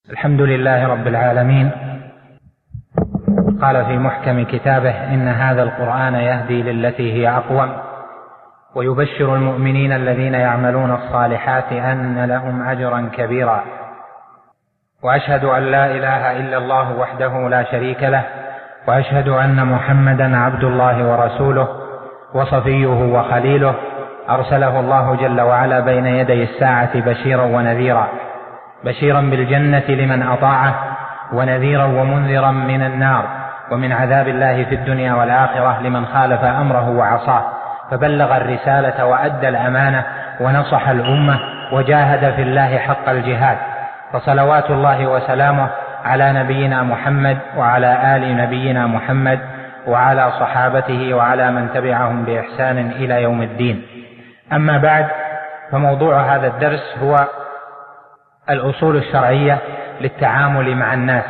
الحمد لله رب العالمين. قال في محكم كتابه: إن هذا القرآن يهدي للتي هي أقوم ويبشر المؤمنين الذين يعملون الصالحات أن لهم أجرا كبيرا. وأشهد أن لا إله إلا الله وحده لا شريك له، وأشهد أن محمدا عبد الله ورسوله وصفيه وخليله، أرسله الله جل وعلا بين يدي الساعة بشيرا ونذيرا، بشيرا بالجنة لمن أطاعه، ونذيرا ومنذرا من النار ومن عذاب الله في الدنيا والآخرة لمن خالف أمره وعصاه، فبلغ الرسالة وأدى الأمانة ونصح الأمة وجاهد في الله حق الجهاد. فصلوات الله وسلامه على نبينا محمد وعلى آل نبينا محمد وعلى صحابته وعلى من تبعهم بإحسان إلى يوم الدين. أما بعد، فموضوع هذا الدرس هو الأصول الشرعية للتعامل مع الناس.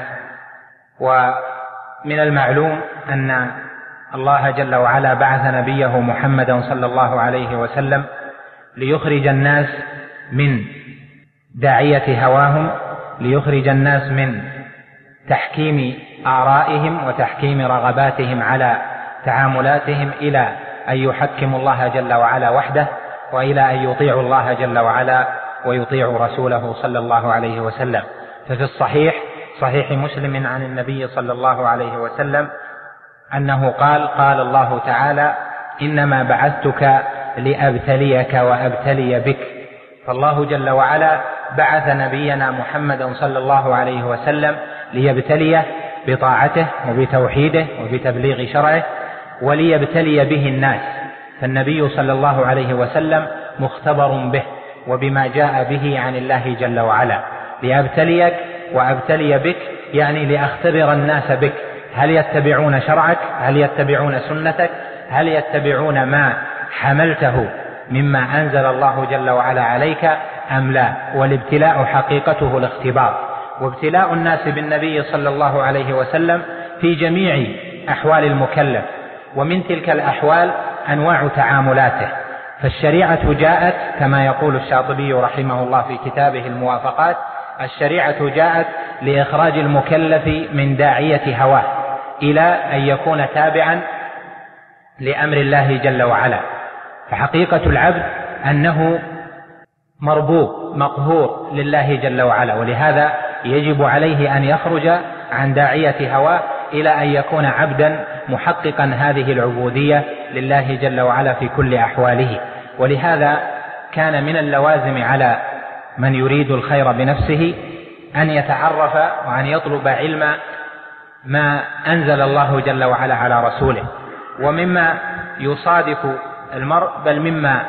ومن المعلوم أن الله جل وعلا بعث نبيه محمدا صلى الله عليه وسلم ليخرج الناس من داعية هواهم، ليخرج الناس من تحكيم آرائهم وتحكيم رغباتهم على تعاملاتهم إلى أن يحكموا الله جل وعلا وحده، وإلى أن يطيعوا الله جل وعلا ويطيعوا رسوله صلى الله عليه وسلم. ففي الصحيح صحيح مسلم عن النبي صلى الله عليه وسلم أنه قال الله تعالى: إنما بعثتك لأبتليك وأبتلي بك. فالله جل وعلا بعث نبينا محمدا صلى الله عليه وسلم ليبتليه بطاعته وبتوحيده وبتبليغ شرعه، وليبتلي به الناس. فالنبي صلى الله عليه وسلم مختبر به وبما جاء به عن الله جل وعلا. لأبتليك وأبتلي بك يعني لأختبر الناس بك، هل يتبعون شرعك؟ هل يتبعون سنتك؟ هل يتبعون ما حملته مما أنزل الله جل وعلا عليك أم لا؟ والابتلاء حقيقته الاختبار، وابتلاء الناس بالنبي صلى الله عليه وسلم في جميع أحوال المكلف. ومن تلك الأحوال أنواع تعاملاته. فالشريعة جاءت كما يقول الشاطبي رحمه الله في كتابه الموافقات: الشريعة جاءت لإخراج المكلف من داعية هواه إلى أن يكون تابعا لأمر الله جل وعلا. فحقيقة العبد أنه مربوب مقهور لله جل وعلا، ولهذا يجب عليه أن يخرج عن داعية هواه إلى أن يكون عبدا محققا هذه العبودية لله جل وعلا في كل أحواله. ولهذا كان من اللوازم على من يريد الخير بنفسه أن يتعرف وأن يطلب علم ما أنزل الله جل وعلا على رسوله. ومما يصادف المرء بل مما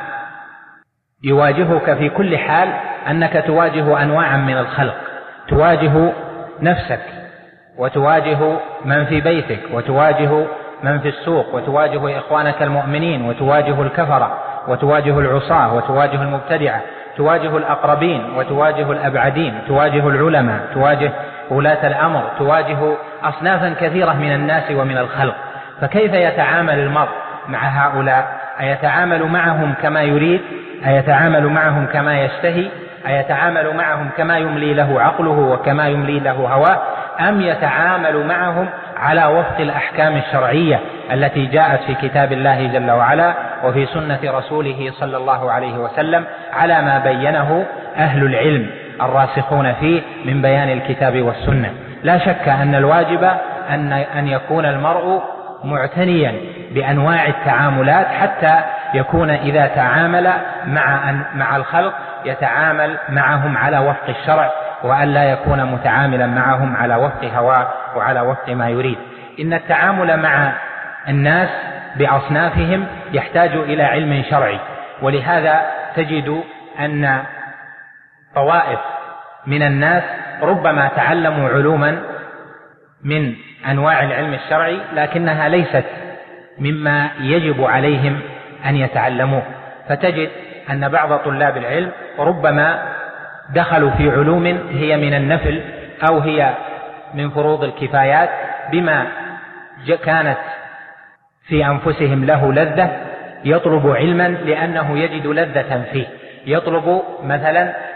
يواجهك في كل حال أنك تواجه أنواعا من الخلق، تواجه نفسك وتواجه من في بيتك وتواجه من في السوق وتواجه إخوانك المؤمنين وتواجه الكفرة وتواجه العصاة وتواجه المبتدعة، تواجه الأقربين وتواجه الأبعدين، تواجه العلماء، تواجه ولاة الأمر، تواجه أصنافا كثيرة من الناس ومن الخلق. فكيف يتعامل المرء مع هؤلاء؟ أيتعامل معهم كما يريد؟ أيتعامل معهم كما يشتهي؟ أيتعامل معهم كما يملي له عقله وكما يملي له هواه؟ أم يتعامل معهم على وفق الأحكام الشرعية التي جاءت في كتاب الله جل وعلا وفي سنة رسوله صلى الله عليه وسلم على ما بينه أهل العلم الراسخون فيه من بيان الكتاب والسنة؟ لا شك أن الواجب أن يكون المرء معتنيا بأنواع التعاملات حتى يكون إذا تعامل مع الخلق يتعامل معهم على وفق الشرع، وأن لا يكون متعاملا معهم على وفق هواه وعلى وفق ما يريد. إن التعامل مع الناس بأصنافهم يحتاج إلى علم شرعي، ولهذا تجد أن طوائف من الناس ربما تعلموا علوما من أنواع العلم الشرعي لكنها ليست مما يجب عليهم أن يتعلموه. فتجد أن بعض طلاب العلم ربما دخلوا في علوم هي من النفل أو هي من فروض الكفايات بما كانت في أنفسهم له لذة، يطلب علما لأنه يجد لذة فيه. يطلب مثلا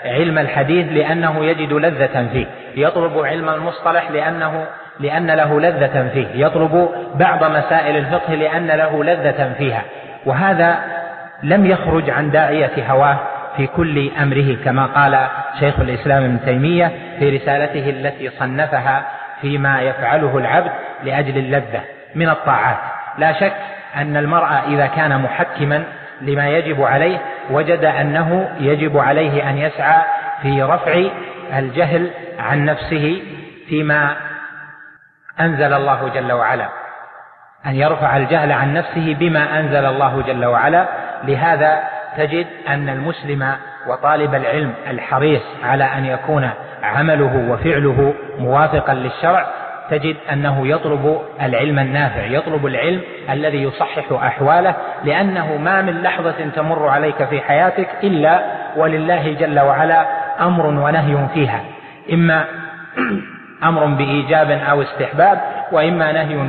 علم الحديث لأنه يجد لذة فيه، يطلب علم المصطلح لأن له لذة فيه، يطلب بعض مسائل الفقه لأن له لذة فيها. وهذا لم يخرج عن داعية هواه في كل أمره، كما قال شيخ الإسلام ابن تيمية في رسالته التي صنفها فيما يفعله العبد لأجل اللذة من الطاعات. لا شك أن المرء إذا كان محكما لما يجب عليه وجد أنه يجب عليه أن يسعى في رفع الجهل عن نفسه فيما أنزل الله جل وعلا، أن يرفع الجهل عن نفسه بما أنزل الله جل وعلا. لهذا تجد أن المسلم وطالب العلم الحريص على أن يكون عمله وفعله موافقا للشرع تجد أنه يطلب العلم النافع، يطلب العلم الذي يصحح أحواله، لأنه ما من لحظة تمر عليك في حياتك إلا ولله جل وعلا أمر ونهي فيها، إما أمر بإيجاب أو استحباب، وإما نهي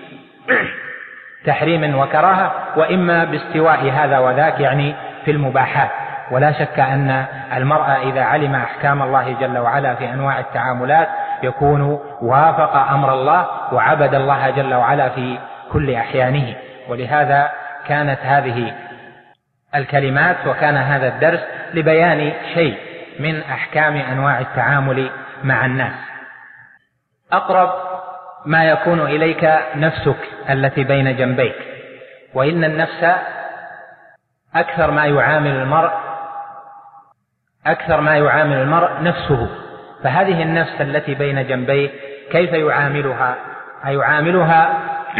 بتحريم وكراهة، وإما باستواء هذا وذاك يعني في المباحات. ولا شك أن المرء إذا علم أحكام الله جل وعلا في أنواع التعاملات يكون وافق أمر الله وعبد الله جل وعلا في كل أحيانه. ولهذا كانت هذه الكلمات وكان هذا الدرس لبيان شيء من أحكام أنواع التعامل مع الناس. أقرب ما يكون إليك نفسك التي بين جنبيك، وإن النفس أكثر ما يعامل المرء نفسه. فهذه النفس التي بين جنبيه كيف يعاملها؟ أيعاملها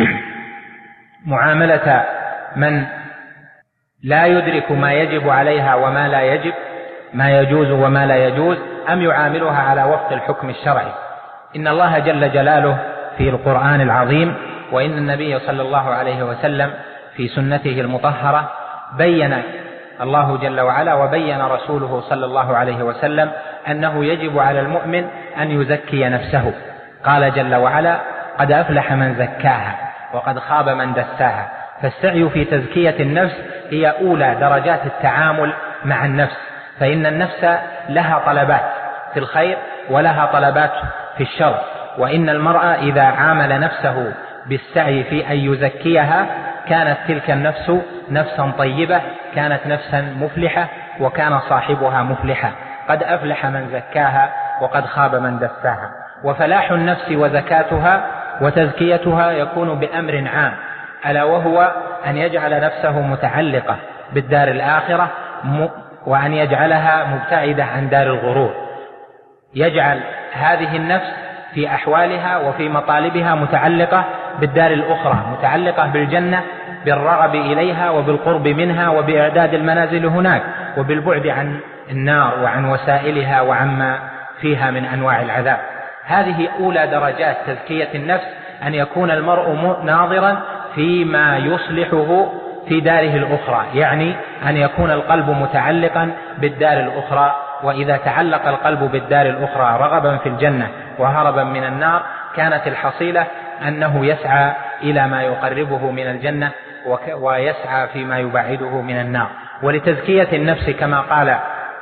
معاملة من لا يدرك ما يجب عليها وما لا يجب، ما يجوز وما لا يجوز، أم يعاملها على وفق الحكم الشرعي؟ إن الله جل جلاله في القرآن العظيم وإن النبي صلى الله عليه وسلم في سنته المطهرة بين الله جل وعلا وبين رسوله صلى الله عليه وسلم أنه يجب على المؤمن أن يزكي نفسه. قال جل وعلا: قد أفلح من زكاها وقد خاب من دساها. فالسعي في تزكية النفس هي أولى درجات التعامل مع النفس، فإن النفس لها طلبات في الخير ولها طلبات في الشر، وإن المرء إذا عامل نفسه بالسعي في أن يزكيها كانت تلك النفس نفسا طيبة، كانت نفسا مفلحة، وكان صاحبها مفلحا. قد أفلح من زكاها وقد خاب من دساها. وفلاح النفس وزكاتها وتزكيتها يكون بأمر عام، ألا وهو أن يجعل نفسه متعلقة بالدار الآخرة وأن يجعلها مبتعدة عن دار الغرور، يجعل هذه النفس في أحوالها وفي مطالبها متعلقة بالدار الأخرى، متعلقة بالجنة بالرغب إليها وبالقرب منها وبإعداد المنازل هناك وبالبعد عن النار وعن وسائلها وعما فيها من أنواع العذاب. هذه أولى درجات تزكية النفس، أن يكون المرء ناظرا فيما يصلحه في داره الأخرى، يعني أن يكون القلب متعلقا بالدار الأخرى. وإذا تعلق القلب بالدار الأخرى رغبا في الجنة وهربا من النار كانت الحصيلة أنه يسعى إلى ما يقربه من الجنة ويسعى فيما يبعده من النار. ولتزكية النفس كما قال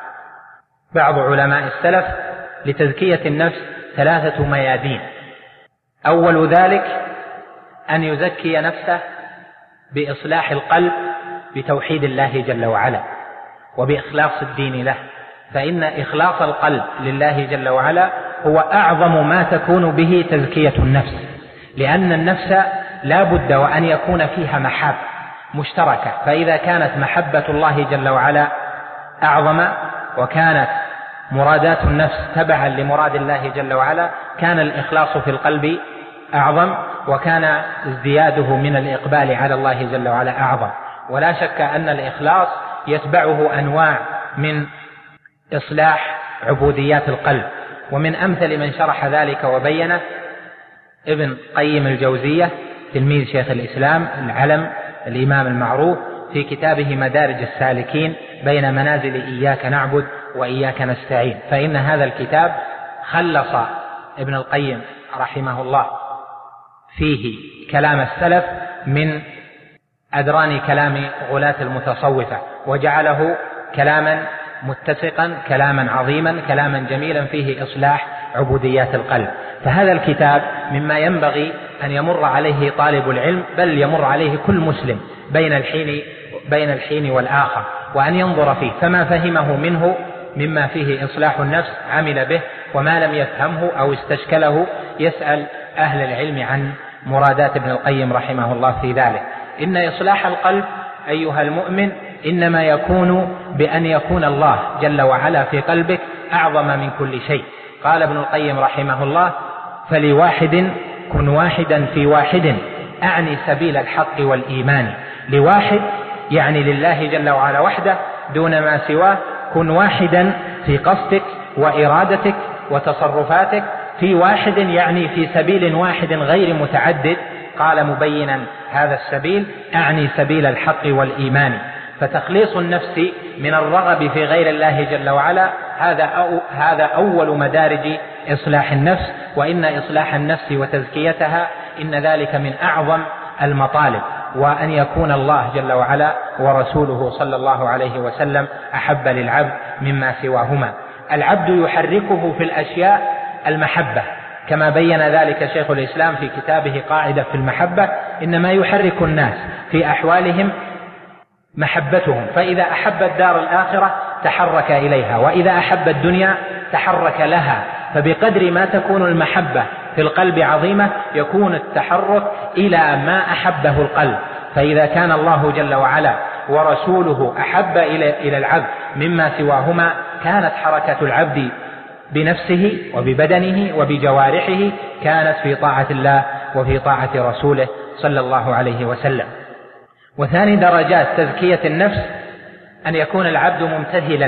بعض علماء السلف لتزكية النفس 3 ميادين. أول ذلك أن يزكي نفسه بإصلاح القلب بتوحيد الله جل وعلا وبإخلاص الدين له، فإن إخلاص القلب لله جل وعلا هو أعظم ما تكون به تزكية النفس، لأن النفس لا بد وأن يكون فيها محبة مشتركة، فإذا كانت محبة الله جل وعلا أعظم وكانت مرادات النفس تبعا لمراد الله جل وعلا كان الإخلاص في القلب أعظم، وكان ازدياده من الإقبال على الله جل وعلا أعظم. ولا شك أن الإخلاص يتبعه أنواع من إصلاح عبوديات القلب، ومن أمثل من شرح ذلك وبينه ابن قيم الجوزية تلميذ شيخ الإسلام العلم الإمام المعروف في كتابه مدارج السالكين بين منازل إياك نعبد وإياك نستعين. فإن هذا الكتاب خلص ابن القيم رحمه الله فيه كلام السلف من أدران كلام غلاة المتصوفة، وجعله كلاما متسقا، كلاما عظيما، كلاما جميلا فيه إصلاح عبوديات القلب. فهذا الكتاب مما ينبغي أن يمر عليه طالب العلم، بل يمر عليه كل مسلم بين الحين والآخر، وأن ينظر فيه، فما فهمه منه مما فيه إصلاح النفس عمل به، وما لم يفهمه أو استشكله يسأل أهل العلم عن مرادات ابن القيم رحمه الله في ذلك. إن إصلاح القلب أيها المؤمن إنما يكون بأن يكون الله جل وعلا في قلبك أعظم من كل شيء. قال ابن القيم رحمه الله: فلواحد كن واحدا في واحد، أعني سبيل الحق والإيمان. لواحد يعني لله جل وعلا وحده دون ما سواه. كن واحدا في قصدك وإرادتك وتصرفاتك، في واحد يعني في سبيل واحد غير متعدد. قال مبينا هذا السبيل: أعني سبيل الحق والإيمان. فتخليص النفس من الرغب في غير الله جل وعلا هذا أول مدارج إصلاح النفس. وإن إصلاح النفس وتزكيتها إن ذلك من أعظم المطالب، وأن يكون الله جل وعلا ورسوله صلى الله عليه وسلم أحب للعبد مما سواهما. العبد يحركه في الأشياء المحبة، كما بين ذلك شيخ الإسلام في كتابه قاعدة في المحبة: إنما يحرك الناس في أحوالهم محبتهم، فإذا أحب الدار الآخرة تحرك إليها، وإذا أحب الدنيا تحرك لها. فبقدر ما تكون المحبة في القلب عظيمة يكون التحرك إلى ما أحبه القلب. فإذا كان الله جل وعلا ورسوله أحب إلى العبد مما سواهما كانت حركة العبد بنفسه وببدنه وبجوارحه كانت في طاعة الله وفي طاعة رسوله صلى الله عليه وسلم. وثاني درجات تزكية النفس أن يكون العبد ممتثلا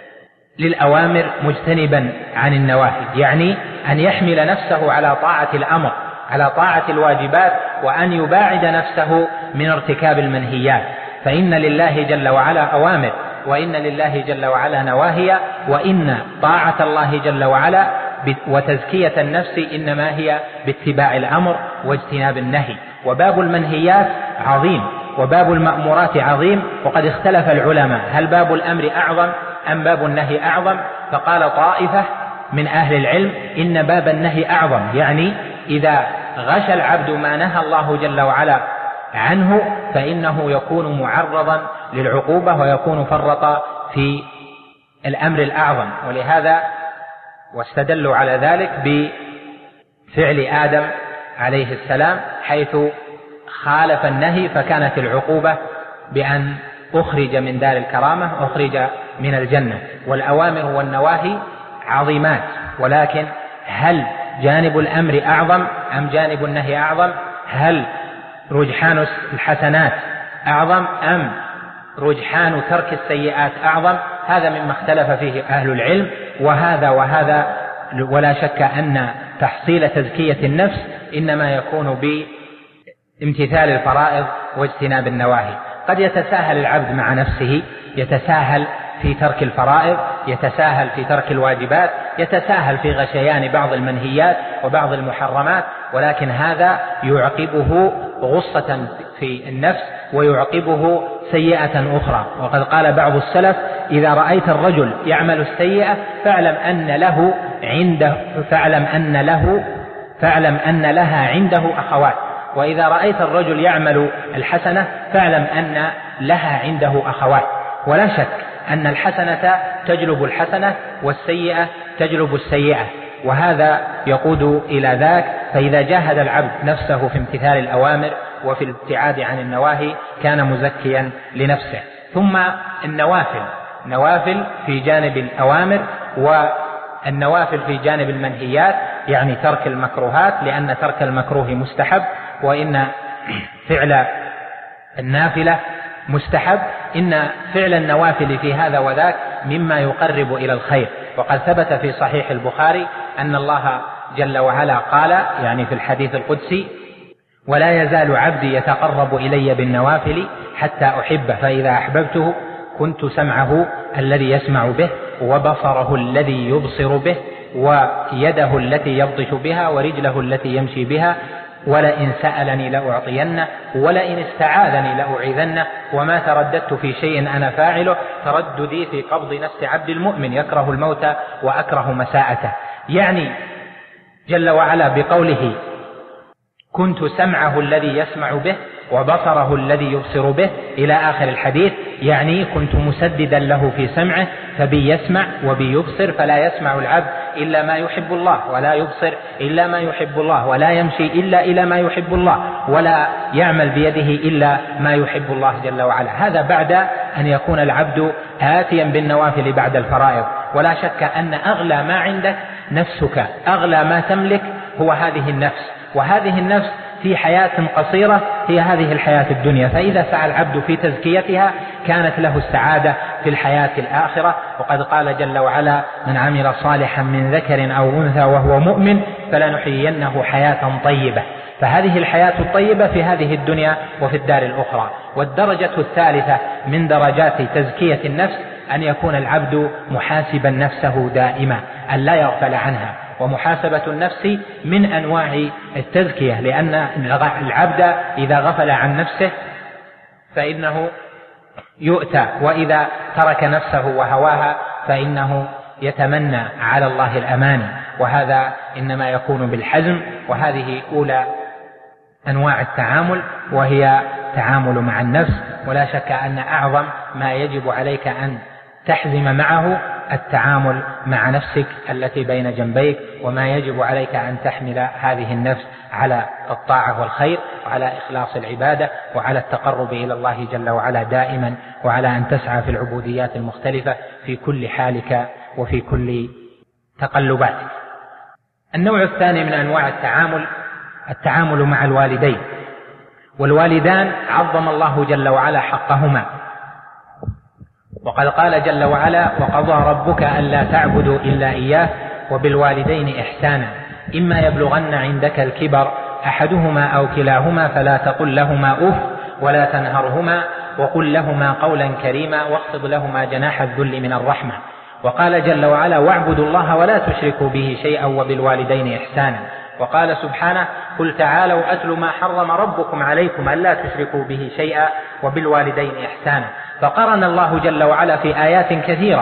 للأوامر مجتنبا عن النواهي، يعني أن يحمل نفسه على طاعة الأمر، على طاعة الواجبات، وأن يباعد نفسه من ارتكاب المنهيات. فإن لله جل وعلا أوامر، وإن لله جل وعلا نواهي، وإن طاعة الله جل وعلا وتزكية النفس إنما هي باتباع الأمر واجتناب النهي. وباب المنهيات عظيم وباب المأمورات عظيم، وقد اختلف العلماء هل باب الأمر أعظم أم باب النهي أعظم؟ فقال طائفة من أهل العلم إن باب النهي أعظم، يعني إذا غش العبد ما نهى الله جل وعلا عنه فإنه يكون معرضا للعقوبة ويكون فرط في الأمر الأعظم. ولهذا واستدلوا على ذلك بفعل آدم عليه السلام حيث خالف النهي، فكانت العقوبة بأن أخرج من دار الكرامة، أخرج من الجنة. والأوامر والنواهي عظيمات، ولكن هل جانب الأمر أعظم أم جانب النهي أعظم؟ هل رجحان الحسنات أعظم أم رجحان ترك السيئات أعظم؟ هذا مما اختلف فيه أهل العلم. وهذا ولا شك أن تحصيل تزكية النفس إنما يكون بامتثال الفرائض واجتناب النواهي. قد يتساهل العبد مع نفسه، يتساهل في ترك الفرائض، يتساهل في ترك الواجبات، يتساهل في غشيان بعض المنهيات وبعض المحرمات، ولكن هذا يعقبه غصة في النفس ويعقبه سيئة أخرى. وقد قال بعض السلف: إذا رأيت الرجل يعمل السيئة فاعلم أن لها عنده أخوات، وإذا رأيت الرجل يعمل الحسنة فاعلم أن لها عنده أخوات. ولا شك أن الحسنة تجلب الحسنة والسيئة تجلب السيئة، وهذا يقود إلى ذاك. فإذا جاهد العبد نفسه في امتثال الأوامر وفي الابتعاد عن النواهي كان مزكيا لنفسه. ثم النوافل في جانب الأوامر، والنوافل في جانب المنهيات، يعني ترك المكروهات، لأن ترك المكروه مستحب، وإن فعل النافلة مستحب. إن فعل النوافل في هذا وذاك مما يقرب إلى الخير. وقد ثبت في صحيح البخاري أن الله جل وعلا قال، يعني في الحديث القدسي: ولا يزال عبدي يتقرب إلي بالنوافل حتى أحبه، فإذا أحببته كنت سمعه الذي يسمع به، وبصره الذي يبصر به، ويده التي يبطش بها، ورجله التي يمشي بها، ولئن سألني لأعطينه ولئن استعاذني لأعيذنه وما ترددت في شيء أنا فاعله ترددي في قبض نفس عبد المؤمن يكره الموت وأكره مساءته. يعني جل وعلا بقوله كنت سمعه الذي يسمع به وبصره الذي يبصر به إلى آخر الحديث، يعني كنت مسددا له في سمعه فبي يسمع وبي يبصر، فلا يسمع العبد إلا ما يحب الله ولا يبصر إلا ما يحب الله ولا يمشي إلا إلى ما يحب الله ولا يعمل بيده إلا ما يحب الله جل وعلا. هذا بعد أن يكون العبد آتيا بالنوافل بعد الفرائض. ولا شك أن أغلى ما عندك نفسك، أغلى ما تملك هو هذه النفس، وهذه النفس في حياة قصيرة هي هذه الحياة الدنيا، فإذا سعى العبد في تزكيتها كانت له السعادة في الحياة الآخرة. وقد قال جل وعلا من عمل صالحا من ذكر أو أنثى وهو مؤمن فلنحيينه حياة طيبة، فهذه الحياة الطيبة في هذه الدنيا وفي الدار الأخرى. والدرجة الثالثة من درجات تزكية النفس أن يكون العبد محاسبا نفسه دائما، أن لا يغفل عنها. ومحاسبة النفس من أنواع التزكية، لأن العبد إذا غفل عن نفسه فإنه يؤتى، وإذا ترك نفسه وهواها فإنه يتمنى على الله الأماني، وهذا إنما يكون بالحزم. وهذه أولى أنواع التعامل وهي تعامل مع النفس. ولا شك أن أعظم ما يجب عليك أن تحزم معه التعامل مع نفسك التي بين جنبيك، وما يجب عليك أن تحمل هذه النفس على الطاعة والخير وعلى إخلاص العبادة وعلى التقرب إلى الله جل وعلا دائما، وعلى أن تسعى في العبوديات المختلفة في كل حالك وفي كل تقلباتك. النوع الثاني من أنواع التعامل مع الوالدين. والوالدان عظم الله جل وعلا حقهما، وقد قال جل وعلا وقضى ربك ألا تعبدوا إلا إياه وبالوالدين إحسانا إما يبلغن عندك الكبر أحدهما أو كلاهما فلا تقل لهما أف ولا تنهرهما وقل لهما قولا كريما واخفض لهما جناح الذل من الرحمة. وقال جل وعلا واعبدوا الله ولا تشركوا به شيئا وبالوالدين إحسانا. وقال سبحانه قل تعالوا أتل ما حرم ربكم عليكم ألا تشركوا به شيئا وبالوالدين إحسانا. فقرن الله جل وعلا في آيات كثيرة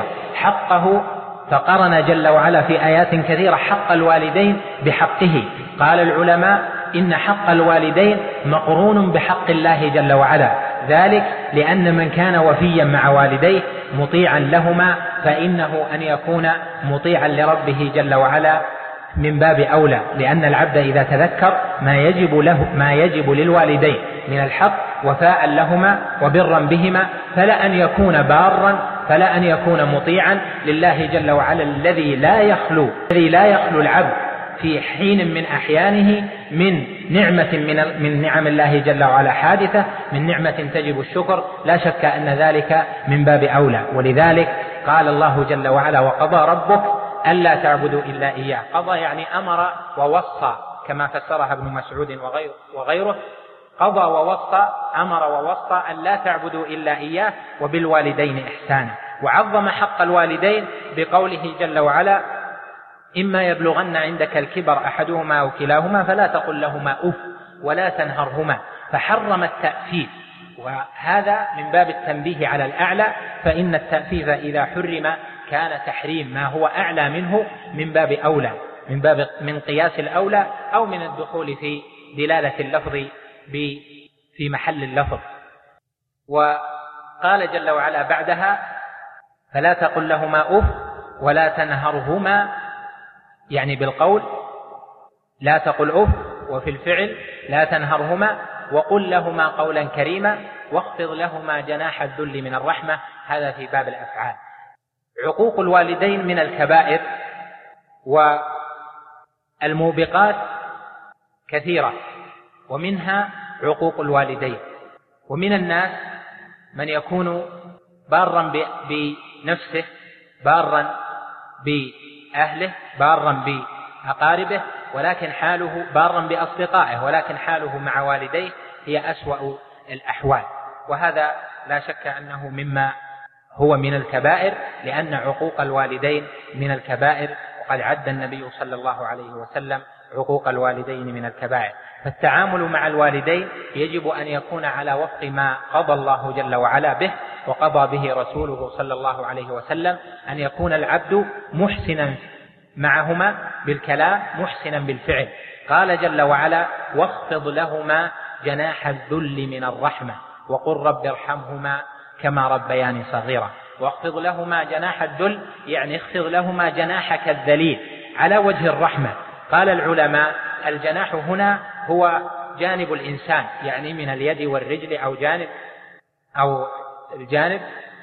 حق الوالدين بحقه. قال العلماء إن حق الوالدين مقرون بحق الله جل وعلا، ذلك لأن من كان وفيا مع والديه مطيعا لهما فإنه أن يكون مطيعا لربه جل وعلا من باب أولى، لأن العبد إذا تذكر ما يجب للوالدين من الحق وفاء لهما وبرا بهما فلا أن يكون مطيعا لله جل وعلا الذي لا يخلو العبد في حين من أحيانه من نعمة من نعم الله جل وعلا حادثة، من نعمة تجب الشكر، لا شك أن ذلك من باب أولى. ولذلك قال الله جل وعلا وقضى ربك ألا تعبدوا إلا إياه. قضى يعني أمر ووصى كما فسرها ابن مسعود وغيره. قضى ووصى، أمر ووصى أن لا تعبدوا إلا إياه وبالوالدين إحسانا. وعظم حق الوالدين بقوله جل وعلا إما يبلغن عندك الكبر أحدهما أو كلاهما فلا تقل لهما أف ولا تنهرهما، فحرم التأفيف، وهذا من باب التنبيه على الأعلى، فإن التأفيف إذا حرم كان تحريم ما هو أعلى منه من باب أولى، من قياس الأولى أو من الدخول في دلالة اللفظ في محل اللفظ. وقال جل وعلا بعدها فلا تقل لهما أف ولا تنهرهما، يعني بالقول لا تقل أف، وفي الفعل لا تنهرهما، وقل لهما قولا كريما واخفض لهما جناح الذل من الرحمة. هذا في باب الأفعال. عقوق الوالدين من الكبائر والموبقات كثيرة، ومنها عقوق الوالدين. ومن الناس من يكون بارا بنفسه، بارا بأهله، بارا بأقاربه، ولكن حاله بارا بأصدقائه، ولكن حاله مع والديه هي أسوأ الأحوال. وهذا لا شك أنه مما هو من الكبائر، لأن عقوق الوالدين من الكبائر، وقد عد النبي صلى الله عليه وسلم عقوق الوالدين من الكبائر. فالتعامل مع الوالدين يجب أن يكون على وفق ما قضى الله جل وعلا به وقضى به رسوله صلى الله عليه وسلم، أن يكون العبد محسنا معهما بالكلام محسنا بالفعل. قال جل وعلا: واخفض لهما جناح الذل من الرحمة وقل رب ارحمهما كما ربياني صغيرا. واخفض لهما جناح الذل يعني اخفض لهما جناحك الذليل على وجه الرحمة. قال العلماء: الجناح هنا هو جانب الإنسان، يعني من اليد والرجل أو الجانب.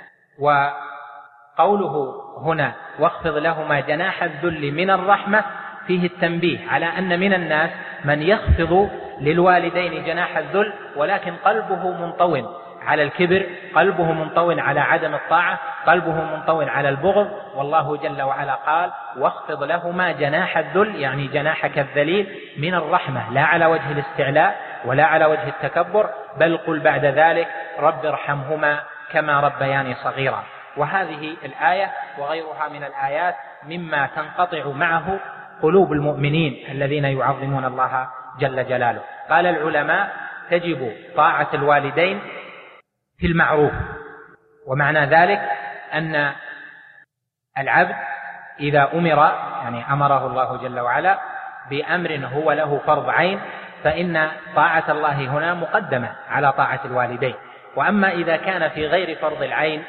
وقوله هنا واخفض لهما جناح الذل من الرحمة فيه التنبيه على أن من الناس من يخفض للوالدين جناح الذل ولكن قلبه منطوٍ على الكبر، قلبه منطوٍ على عدم الطاعة، قلبه منطوٍ على البغض. والله جل وعلا قال: واخفض لهما جناح الذل يعني جناحك الذليل من الرحمة، لا على وجه الاستعلاء ولا على وجه التكبر، بل قل بعد ذلك رب ارحمهما كما ربياني صغيرا. وهذه الآية وغيرها من الآيات مما تنقطع معه قلوب المؤمنين الذين يعظمون الله جل جلاله. قال العلماء: تجب طاعة الوالدين في المعروف، ومعنى ذلك أن العبد إذا أمره الله جل وعلا بأمر هو له فرض عين فإن طاعة الله هنا مقدمة على طاعة الوالدين. وأما إذا كان في غير فرض العين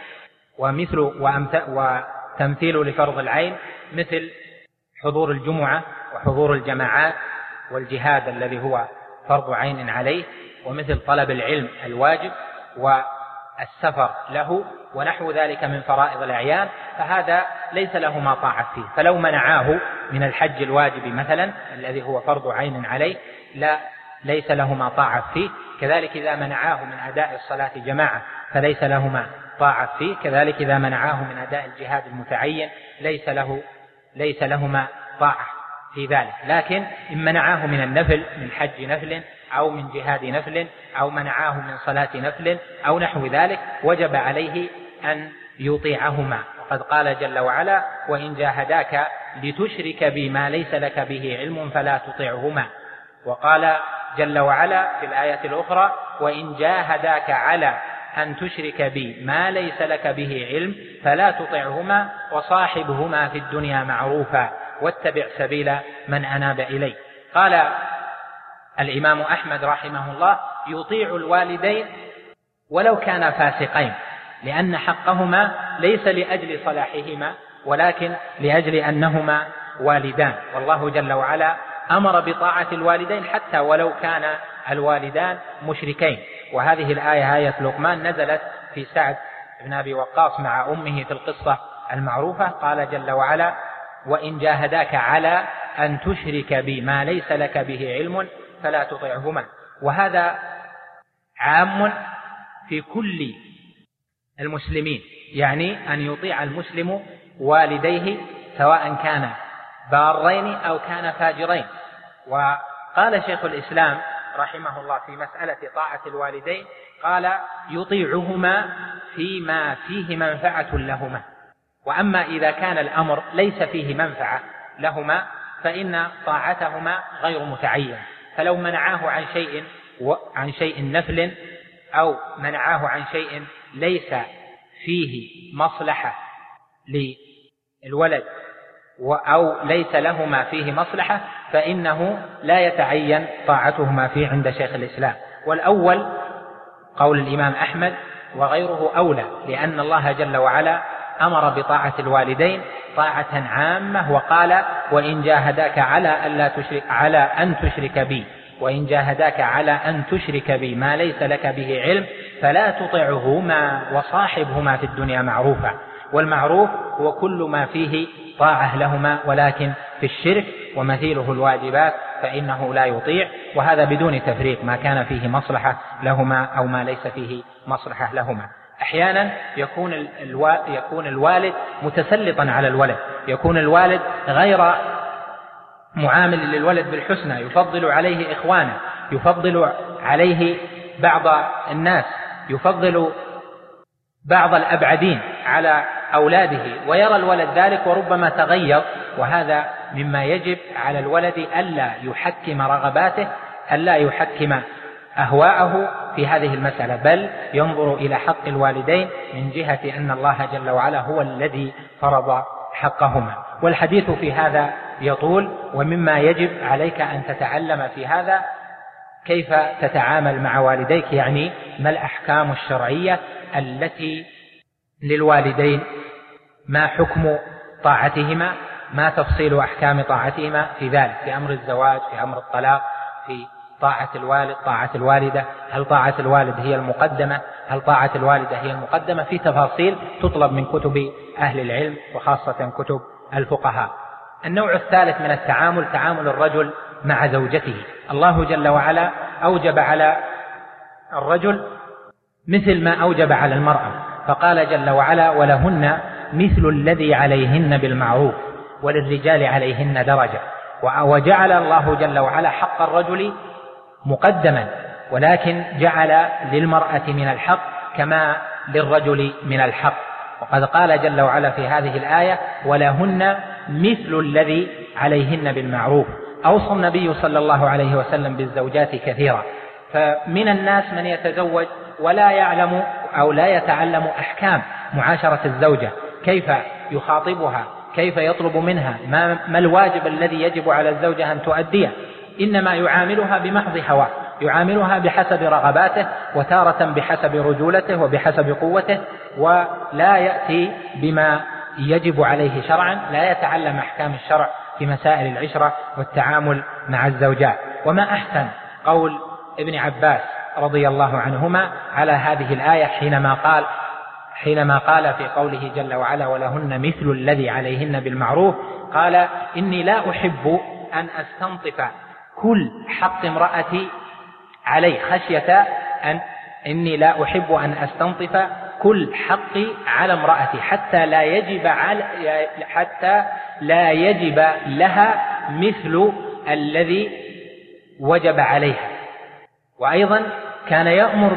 وتمثيل لفرض العين مثل حضور الجمعة وحضور الجماعات والجهاد الذي هو فرض عين عليه، ومثل طلب العلم الواجب والسفر له ونحو ذلك من فرائض الأعيان، فهذا ليس له ما طاعة فيه. فلو منعاه من الحج الواجب مثلا الذي هو فرض عين عليه ليس له ما طاعة فيه. كذلك إذا منعاه من أداء الصلاة جماعة فليس له ما طاعة فيه. كذلك إذا منعاه من أداء الجهاد المتعين ليس لهما طاعة في ذلك. لكن إن منعاه من النفل، من حج نفل أو من جهاد نفل أو منعاه من صلاة نفل أو نحو ذلك، وجب عليه أن يطيعهما. وقد قال جل وعلا: وإن جاهداك لتشرك بي ما ليس لك به علم فلا تطيعهما. وقال جل وعلا في الآية الأخرى: وإن جاهداك على أن تشرك بي ما ليس لك به علم فلا تطعهما وصاحبهما في الدنيا معروفا واتبع سبيل من أناب إلي. قال الإمام أحمد رحمه الله: يطيع الوالدين ولو كانا فاسقين، لأن حقهما ليس لأجل صلاحهما ولكن لأجل أنهما والدان. والله جل وعلا أمر بطاعة الوالدين حتى ولو كان الوالدان مشركين. وهذه الآية آية لقمان نزلت في سعد بن أبي وقاص مع أمه في القصة المعروفة. قال جل وعلا: وإن جاهداك على أن تشرك بي ما ليس لك به علم فلا تطعهما. وهذا عام في كل المسلمين، يعني أن يطيع المسلم والديه سواء كان بارين أو كان فاجرين. وقال شيخ الإسلام رحمه الله في مسألة طاعة الوالدين قال: يطيعهما فيما فيه منفعة لهما، وأما إذا كان الأمر ليس فيه منفعة لهما فإن طاعتهما غير متعين. فلو منعاه عن شيء نفل أو منعاه عن شيء ليس فيه مصلحة للولد أو ليس لهما فيه مصلحة فإنه لا يتعين طاعتهما فيه عند شيخ الإسلام. والأول قول الإمام أحمد وغيره أولى، لأن الله جل وعلا أمر بطاعة الوالدين طاعة عامة، وقال: وإن جاهداك على أن تشرك بي وإن جاهداك على أن تشرك بي ما ليس لك به علم فلا تطعهما وصاحبهما في الدنيا معروفا. والمعروف هو كل ما فيه طاعة لهما، ولكن في الشرك ومثيله الواجبات فإنه لا يطيع، وهذا بدون تفريق ما كان فيه مصلحة لهما أو ما ليس فيه مصلحة لهما. أحيانا يكون الوالد متسلطا على الولد، يكون الوالد غير معامل للولد بالحسنى، يفضل عليه إخوانه، يفضل عليه بعض الناس، يفضل بعض الأبعدين على أولاده، ويرى الولد ذلك وربما تغير. وهذا مما يجب على الولد ألا يحكم رغباته أن لا يحكم أهواءه في هذه المسألة، بل ينظر إلى حق الوالدين من جهة أن الله جل وعلا هو الذي فرض حقهما. والحديث في هذا يطول، ومما يجب عليك أن تتعلم في هذا كيف تتعامل مع والديك، يعني ما الأحكام الشرعية التي للوالدين، ما حكم طاعتهما، ما تفصيل أحكام طاعتهما في ذلك، في أمر الزواج، في أمر الطلاق، في طاعة الوالد، طاعة الوالدة، هل طاعة الوالد هي المقدمة، هل طاعة الوالدة هي المقدمة، في تفاصيل تطلب من كتب أهل العلم وخاصة كتب الفقهاء. النوع الثالث من التعامل تعامل الرجل مع زوجته. الله جل وعلا أوجب على الرجل مثل ما أوجب على المرأة، فقال جل وعلا ولهن مثل الذي عليهن بالمعروف وللرجال عليهن درجة. وجعل الله جل وعلا حق الرجل مقدما، ولكن جعل للمرأة من الحق كما للرجل من الحق. وقد قال جل وعلا في هذه الآية ولهن مثل الذي عليهن بالمعروف. أوصى النبي صلى الله عليه وسلم بالزوجات كثيرا، فمن الناس من يتزوج ولا يعلم أو لا يتعلم أحكام معاشرة الزوجة، كيف يخاطبها، كيف يطلب منها، ما الواجب الذي يجب على الزوجة أن تؤديه، إنما يعاملها بمحض هواه، يعاملها بحسب رغباته، وتارة بحسب رجولته وبحسب قوته، ولا يأتي بما يجب عليه شرعا، لا يتعلم أحكام الشرع في مسائل العشرة والتعامل مع الزوجات. وما أحسن قول ابن عباس رضي الله عنهما على هذه الآية حينما قال في قوله جل وعلا ولهن مثل الذي عليهن بالمعروف، قال إني لا أحب أن أستنطف كل حق امرأتي علي خشية إني لا أحب أن أستنطف كل حقي على امرأتي حتى لا يجب لها مثل الذي وجب عليها. وأيضا كان يأمر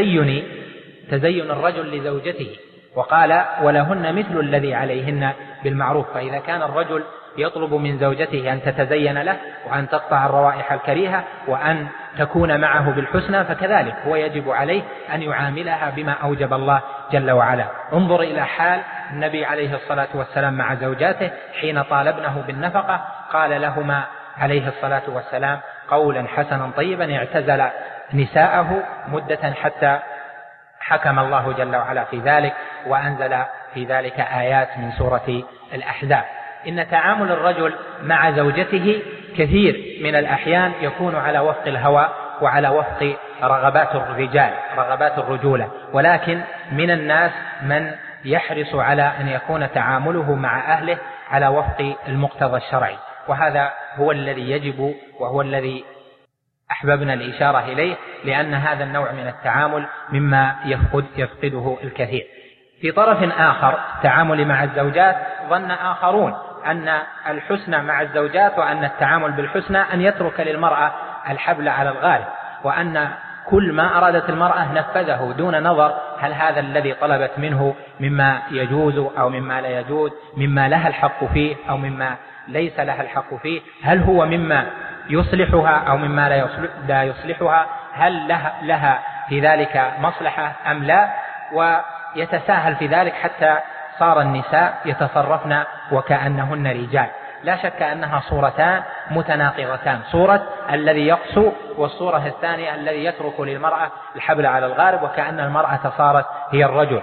تزين الرجل لزوجته، وقال ولهن مثل الذي عليهن بالمعروف. فإذا كان الرجل يطلب من زوجته أن تتزين له وأن تقطع الروائح الكريهة وأن تكون معه بالحسنى، فكذلك هو يجب عليه أن يعاملها بما أوجب الله جل وعلا. انظر إلى حال النبي عليه الصلاة والسلام مع زوجاته حين طالبنه بالنفقة، قال لهما عليه الصلاة والسلام قولا حسنا طيبا، اعتزل نساءه مدة حتى حكم الله جل وعلا في ذلك، وأنزل في ذلك آيات من سورة الأحزاب. إن تعامل الرجل مع زوجته كثير من الأحيان يكون على وفق الهوى وعلى وفق رغبات الرجال، رغبات الرجولة، ولكن من الناس من يحرص على أن يكون تعامله مع أهله على وفق المقتضى الشرعي، وهذا هو الذي يجب وهو الذي أحببنا الإشارة إليه، لأن هذا النوع من التعامل مما يفقده الكثير. في طرف آخر التعامل مع الزوجات ظن آخرون أن الحسنى مع الزوجات وأن التعامل بالحسنى أن يترك للمرأة الحبل على الغارب، وأن كل ما أرادت المرأة نفذه دون نظر هل هذا الذي طلبت منه مما يجوز أو مما لا يجوز، مما لها الحق فيه أو مما ليس لها الحق فيه، هل هو مما يصلحها أو مما لا يصلحها، هل لها في ذلك مصلحة أم لا، ويتساهل في ذلك حتى صار النساء يتصرفن وكأنهن رجال. لا شك أنها صورتان متناقضتان، صورة الذي يقسو، والصورة الثانية الذي يترك للمرأة الحبل على الغارب وكأن المرأة صارت هي الرجل.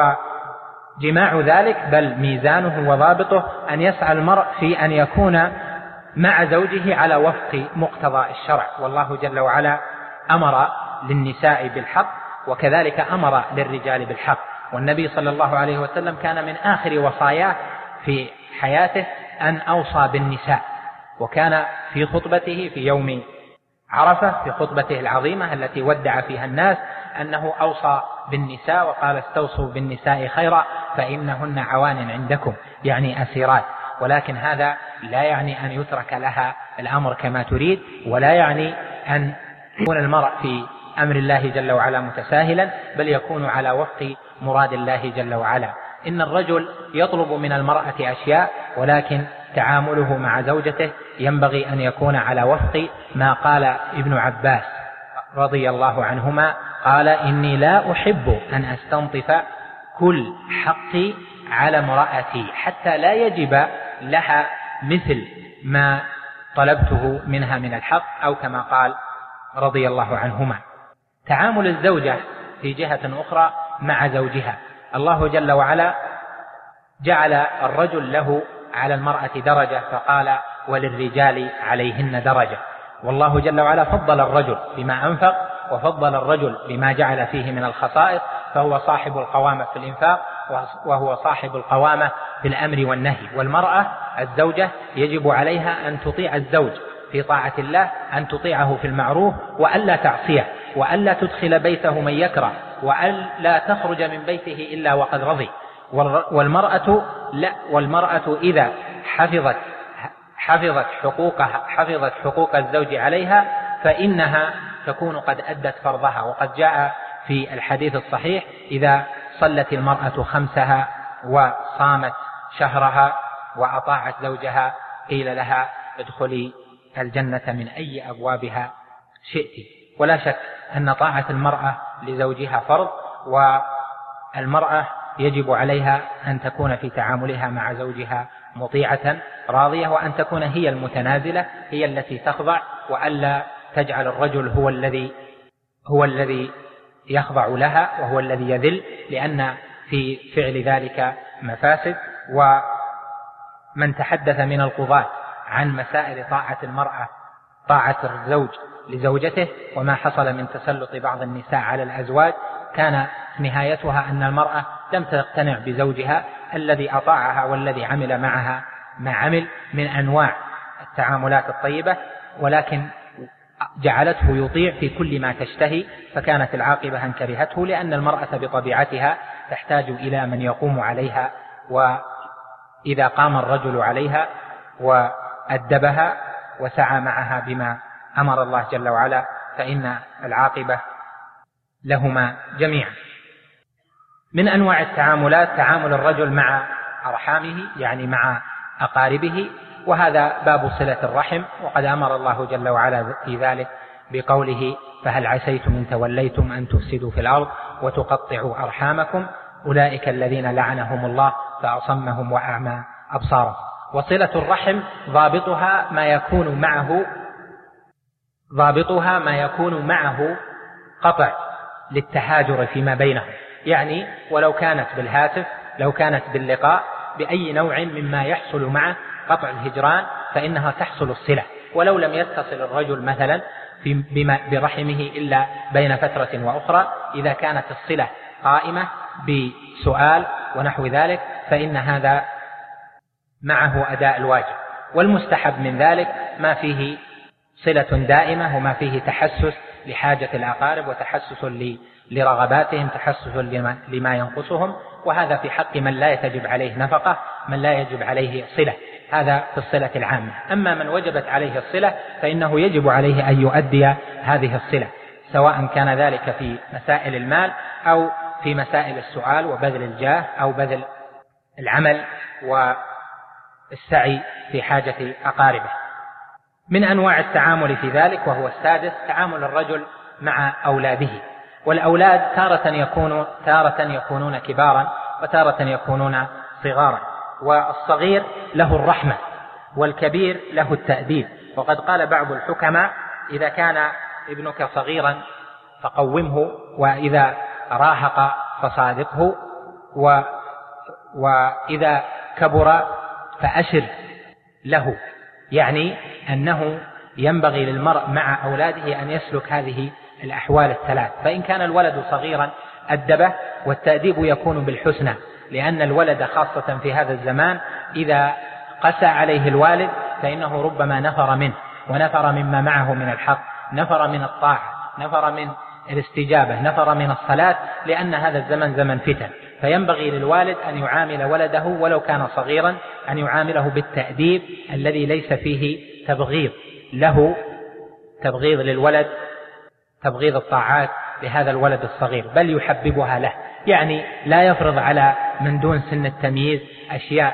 وجماع ذلك بل ميزانه وضابطه أن يسعى المرء في أن يكون مع زوجه على وفق مقتضى الشرع، والله جل وعلا أمر للنساء بالحق وكذلك أمر للرجال بالحق. والنبي صلى الله عليه وسلم كان من آخر وصاياه في حياته أن أوصى بالنساء، وكان في خطبته في يوم عرفة في خطبته العظيمة التي ودع فيها الناس أنه أوصى بالنساء وقال استوصوا بالنساء خيرا فإنهن عوان عندكم، يعني أسيرات. ولكن هذا لا يعني أن يترك لها الأمر كما تريد، ولا يعني أن يكون المرء في أمر الله جل وعلا متساهلا، بل يكون على وفق مراد الله جل وعلا. إن الرجل يطلب من المرأة أشياء ولكن تعامله مع زوجته ينبغي أن يكون على وفق ما قال ابن عباس رضي الله عنهما، قال: إني لا أحب أن أستنطف كل حقي على امرأتي حتى لا يجب لها مثل ما طلبته منها من الحق، أو كما قال رضي الله عنهما. تعامل الزوجة في جهة أخرى مع زوجها، الله جل وعلا جعل الرجل له على المرأة درجة، فقال: وللرجال عليهن درجة. والله جل وعلا فضل الرجل بما أنفق، وفضل الرجل بما جعل فيه من الخصائص، فهو صاحب القوامة في الإنفاق، وهو صاحب القوامة في الأمر والنهي. والمرأة الزوجة يجب عليها أن تطيع الزوج في طاعة الله، أن تطيعه في المعروف، وألا تعصيه، وألا تدخل بيته من يكره، وألا تخرج من بيته إلا وقد رضي. والمرأة إذا حفظت حقوق الزوج عليها فإنها تكون قد أدت فرضها. وقد جاء في الحديث الصحيح: إذا صلت المرأة خمسها وصامت شهرها وأطاعت زوجها قيل لها: ادخلي الجنة من أي أبوابها شئت. ولا شك أن طاعة المرأة لزوجها فرض، والمرأة يجب عليها أن تكون في تعاملها مع زوجها مطيعة راضية، وأن تكون هي المتنازلة، هي التي تخضع، وألا تجعل الرجل هو الذي يخضع لها وهو الذي يذل، لأن في فعل ذلك مفاسد. ومن تحدث من القضاة عن مسائل طاعة المرأة، طاعة الزوج لزوجته، وما حصل من تسلط بعض النساء على الأزواج، كان نهايتها أن المرأة لم تقتنع بزوجها الذي أطاعها والذي عمل معها ما عمل من أنواع التعاملات الطيبة، ولكن جعلته يطيع في كل ما تشتهي، فكانت العاقبة أن كرهته، لأن المرأة بطبيعتها تحتاج إلى من يقوم عليها، وإذا قام الرجل عليها وأدبها وسعى معها بما أمر الله جل وعلا فإن العاقبة لهما جميعا. من أنواع التعاملات تعامل الرجل مع أرحامه، يعني مع أقاربه، وهذا باب صلة الرحم، وقد أمر الله جل وعلا في ذلك بقوله: فهل عسيتم إن توليتم أن تفسدوا في الأرض وتقطعوا أرحامكم أولئك الذين لعنهم الله فأصمهم وأعمى أبصارهم. وصلة الرحم ضابطها ما يكون معه قطع للتهاجر فيما بينهم، يعني ولو كانت بالهاتف، لو كانت باللقاء، بأي نوع مما يحصل معه قطع الهجران فإنها تحصل الصلة. ولو لم يتصل الرجل مثلا برحمه إلا بين فترة وأخرى، إذا كانت الصلة قائمة بسؤال ونحو ذلك فإن هذا معه أداء الواجب. والمستحب من ذلك ما فيه صلة دائمة، وما فيه تحسس لحاجة الأقارب، وتحسس لرغباتهم، تحسس لما ينقصهم، وهذا في حق من لا يجب عليه نفقة، من لا يجب عليه صلة، هذا في الصلة العامة. أما من وجبت عليه الصلة فإنه يجب عليه أن يؤدي هذه الصلة، سواء كان ذلك في مسائل المال أو في مسائل السؤال وبذل الجاه أو بذل العمل والسعي في حاجة أقاربه. من أنواع التعامل في ذلك وهو السادس تعامل الرجل مع أولاده. والأولاد تارة يكونون كبارا وتارة يكونون صغارا، والصغير له الرحمة والكبير له التأديب. وقد قال بعض الحكماء: إذا كان ابنك صغيرا فقومه، وإذا راهق فصادقه، وإذا كبر فأشر له، يعني أنه ينبغي للمرء مع أولاده أن يسلك هذه الأحوال الثلاث. فإن كان الولد صغيرا أدبه، والتأديب يكون بالحسنى، لأن الولد خاصة في هذا الزمان إذا قسى عليه الوالد فإنه ربما نفر منه، ونفر مما معه من الحق، نفر من الطاعة، نفر من الاستجابة، نفر من الصلاة، لأن هذا الزمن زمن فتن. فينبغي للوالد أن يعامل ولده ولو كان صغيرا، أن يعامله بالتأديب الذي ليس فيه تبغيض له، تبغيض للولد، تبغيض الطاعات لهذا الولد الصغير، بل يحببها له، يعني لا يفرض على من دون سن التمييز أشياء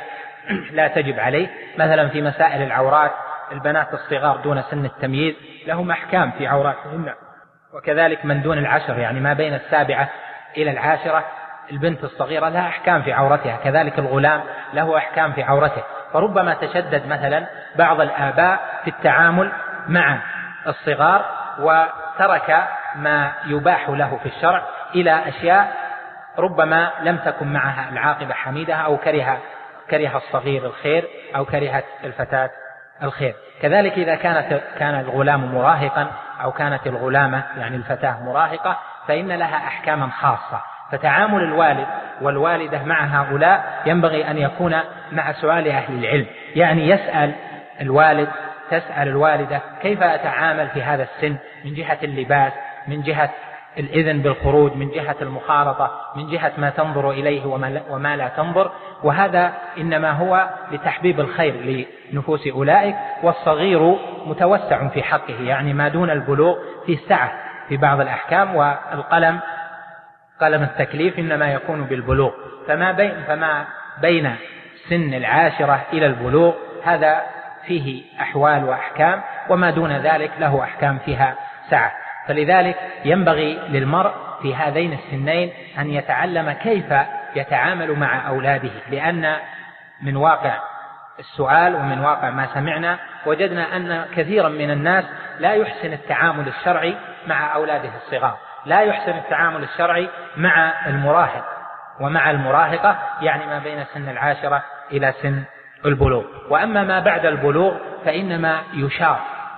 لا تجب عليه. مثلا في مسائل العورات، البنات الصغار دون سن التمييز لهم أحكام في عوراتهن، وكذلك من دون 10 يعني ما بين 7 إلى 10 البنت الصغيرة لها أحكام في عورتها، كذلك الغلام له أحكام في عورته. فربما تشدد مثلا بعض الآباء في التعامل مع الصغار وترك ما يباح له في الشرع إلى أشياء ربما لم تكن معها العاقبة حميدة، أو كره الصغير الخير أو كرهت الفتاة الخير. كذلك إذا كان الغلام مراهقا أو كانت الغلامة يعني الفتاة مراهقة فإن لها أحكاما خاصة. فتعامل الوالد والوالدة مع هؤلاء ينبغي أن يكون مع سؤال أهل العلم، يعني يسأل الوالد تسأل الوالدة كيف أتعامل في هذا السن من جهة اللباس، من جهة الإذن بالخروج، من جهة المخالطة، من جهة ما تنظر إليه وما لا تنظر. وهذا إنما هو لتحبيب الخير لنفوس أولئك. والصغير متوسع في حقه، يعني ما دون البلوغ في سعة في بعض الأحكام، والقلم قلم التكليف إنما يكون بالبلوغ. فما بين سن 10 إلى البلوغ هذا فيه أحوال وأحكام، وما دون ذلك له أحكام فيها سعة. فلذلك ينبغي للمرء في هذين السنين أن يتعلم كيف يتعامل مع أولاده، لأن من واقع السؤال ومن واقع ما سمعنا وجدنا أن كثيرا من الناس لا يحسن التعامل الشرعي مع أولاده الصغار، لا يحسن التعامل الشرعي مع المراهق ومع المراهقة، يعني ما بين سن 10 إلى سن البلوغ. وأما ما بعد البلوغ فإنما يشار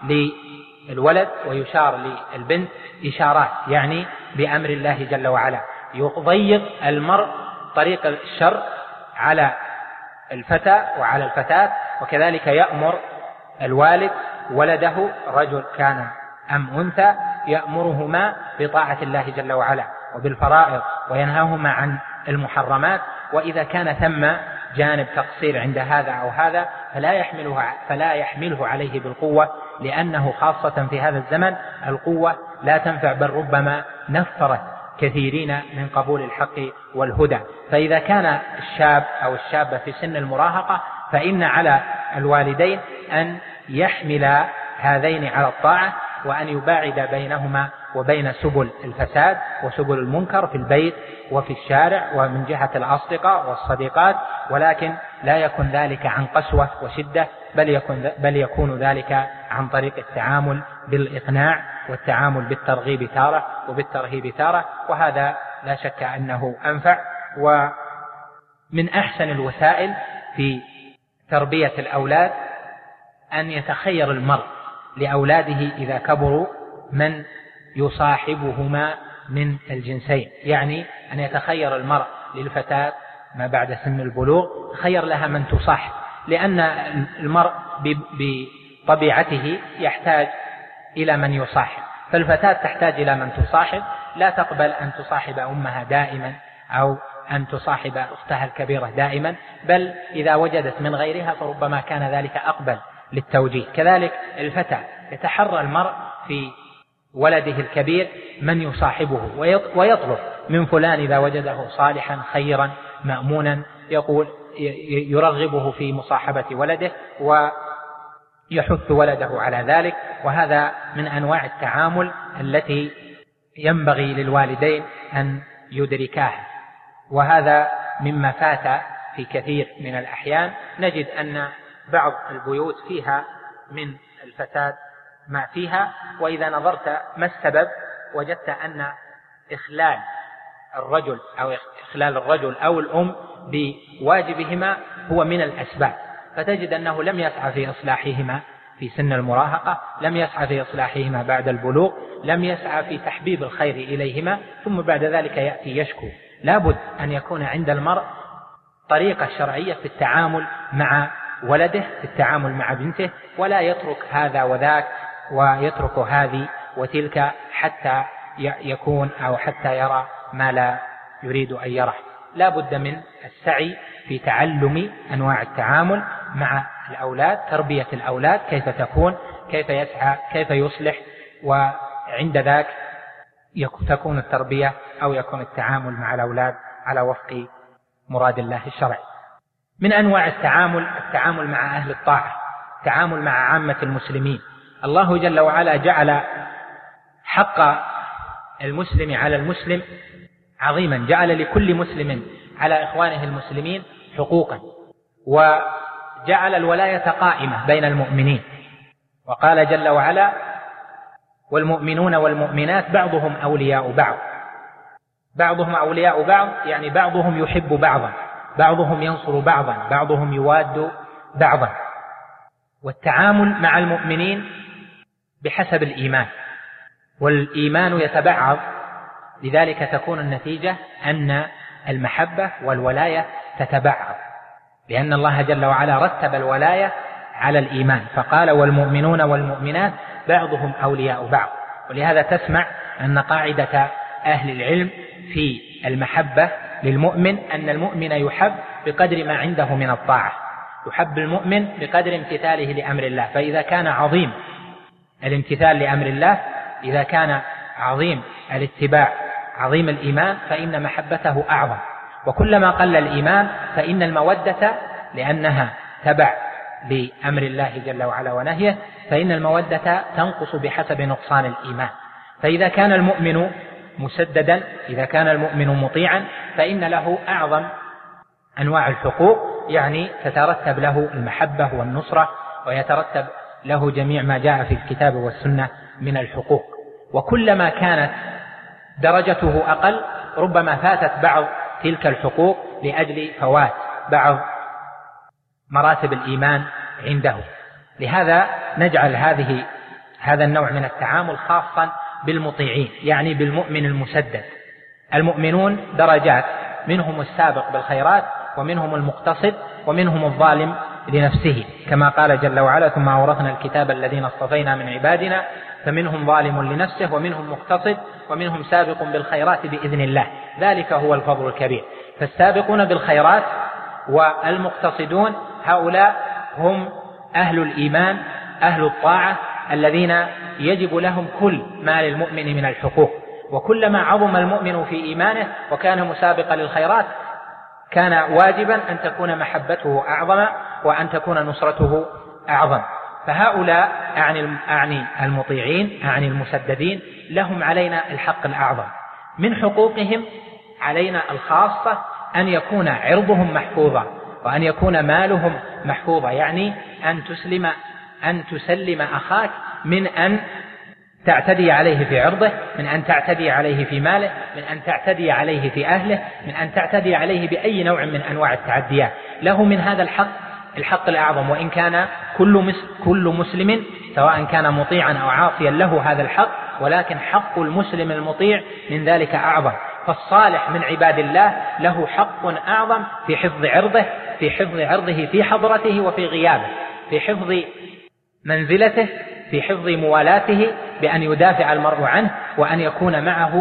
للولد ويشار للبنت إشارات، يعني بأمر الله جل وعلا يضيق المرء طريق الشر على الفتى وعلى الفتاة. وكذلك يأمر الوالد ولده رجل كان أم أنثى يأمرهما بطاعة الله جل وعلا وبالفرائض وينهاهما عن المحرمات. وإذا كان ثم جانب تقصير عند هذا أو هذا فلا يحمله عليه بالقوة، لأنه خاصة في هذا الزمن القوة لا تنفع، بل ربما نفرت كثيرين من قبول الحق والهدى. فإذا كان الشاب أو الشابة في سن المراهقة فإن على الوالدين أن يحمل هذين على الطاعة، وأن يباعد بينهما وبين سبل الفساد وسبل المنكر في البيت وفي الشارع ومن جهة الأصدقاء والصديقات، ولكن لا يكون ذلك عن قسوة وشدة، بل يكون ذلك عن طريق التعامل بالإقناع والتعامل بالترغيب تارة وبالترهيب تارة. وهذا لا شك أنه أنفع. ومن أحسن الوسائل في تربية الأولاد أن يتخير المرء لأولاده إذا كبروا من يصاحبهما من الجنسين، يعني أن يتخير المرء للفتاة ما بعد سن البلوغ خير لها من تصاحب، لأن المرء بطبيعته يحتاج إلى من يصاحب. فالفتاة تحتاج إلى من تصاحب، لا تقبل أن تصاحب أمها دائما أو أن تصاحب أختها الكبيرة دائما، بل إذا وجدت من غيرها فربما كان ذلك أقبل للتوجيه. كذلك الفتى يتحرى المرء في ولده الكبير من يصاحبه، ويطلب من فلان إذا وجده صالحا خيرا مأمونا يرغبه في مصاحبة ولده ويحث ولده على ذلك. وهذا من أنواع التعامل التي ينبغي للوالدين أن يدركاها. وهذا مما فات في كثير من الأحيان. نجد أن بعض البيوت فيها من الفساد ما فيها، وإذا نظرت ما السبب وجدت أن إخلال الرجل أو الأم بواجبهما هو من الأسباب. فتجد أنه لم يسعى في إصلاحهما في سن المراهقة، لم يسعى في إصلاحهما بعد البلوغ، لم يسعى في تحبيب الخير إليهما، ثم بعد ذلك يأتي يشكو. لابد أن يكون عند المرء طريقة شرعية في التعامل مع ولده، في التعامل مع بنته، ولا يترك هذا وذاك ويترك هذه وتلك حتى يكون أو حتى يرى ما لا يريد أن يرى. لا بد من السعي في تعلم أنواع التعامل مع الأولاد، تربية الأولاد كيف تكون، كيف يسعى، كيف يصلح، وعند ذاك تكون التربية أو يكون التعامل مع الأولاد على وفق مراد الله الشرعي. من أنواع التعامل مع أهل الطاعة، التعامل مع عامة المسلمين. الله جل وعلا جعل حق المسلم على المسلم عظيما، جعل لكل مسلم على إخوانه المسلمين حقوقا، وجعل الولاية قائمة بين المؤمنين، وقال جل وعلا: والمؤمنون والمؤمنات بعضهم أولياء بعض. بعضهم أولياء بعض يعني بعضهم يحب بعضا، بعضهم ينصر بعضا، بعضهم يواد بعضا. والتعامل مع المؤمنين بحسب الإيمان، والإيمان يتبعض، لذلك تكون النتيجة أن المحبة والولاية تتبعض، لأن الله جل وعلا رتب الولاية على الإيمان، فقال: والمؤمنون والمؤمنات بعضهم أولياء بعض. ولهذا تسمع أن قاعدة أهل العلم في المحبة للمؤمن أن المؤمن يحب بقدر ما عنده من الطاعة، يحب المؤمن بقدر امتثاله لأمر الله. فإذا كان عظيم الامتثال لأمر الله، إذا كان عظيم الاتباع، عظيم الإيمان، فإن محبته أعظم. وكلما قل الإيمان فإن المودة، لأنها تبع لأمر الله جل وعلا ونهيه، فإن المودة تنقص بحسب نقصان الإيمان. فإذا كان المؤمن مسددا، إذا كان المؤمن مطيعا، فإن له أعظم أنواع الحقوق، يعني تترتب له المحبة والنصرة، ويترتب له جميع ما جاء في الكتاب والسنة من الحقوق. وكلما كانت درجته أقل ربما فاتت بعض تلك الحقوق لأجل فوات بعض مراتب الإيمان عنده. لهذا نجعل هذا النوع من التعامل خاصا بالمطيعين، يعني بالمؤمن المسدد. المؤمنون درجات، منهم السابق بالخيرات، ومنهم المقتصد، ومنهم الظالم لنفسه، كما قال جل وعلا: ثم أورثنا الكتاب الذين اصطفينا من عبادنا فمنهم ظالم لنفسه ومنهم مقتصد ومنهم سابق بالخيرات بإذن الله، ذلك هو الفضل الكبير. فالسابقون بالخيرات والمقتصدون هؤلاء هم أهل الإيمان، أهل الطاعة، الذين يجب لهم كل ما للمؤمن من الحقوق. وكلما عظم المؤمن في إيمانه وكان مسابقا للخيرات، كان واجبا أن تكون محبته أعظم وأن تكون نصرته أعظم. فهؤلاء أعني المطيعين، أعني المسددين، لهم علينا الحق الأعظم. من حقوقهم علينا الخاصة أن يكون عرضهم محفوظا، وأن يكون مالهم محفوظا، يعني أن تسلم أخاك من أن تعتدي عليه في عرضه، من أن تعتدي عليه في ماله، من أن تعتدي عليه في أهله، من أن تعتدي عليه بأي نوع من أنواع التعديات. له من هذا الحق الأعظم، وإن كان كل مسلم سواء كان مطيعا أو عاصيا له هذا الحق، ولكن حق المسلم المطيع من ذلك أعظم. فالصالح من عباد الله له حق أعظم في حفظ عرضه في حضرته وفي غيابه، في حفظ منزلته، في حفظ موالاته، بأن يدافع المرء عنه، وأن يكون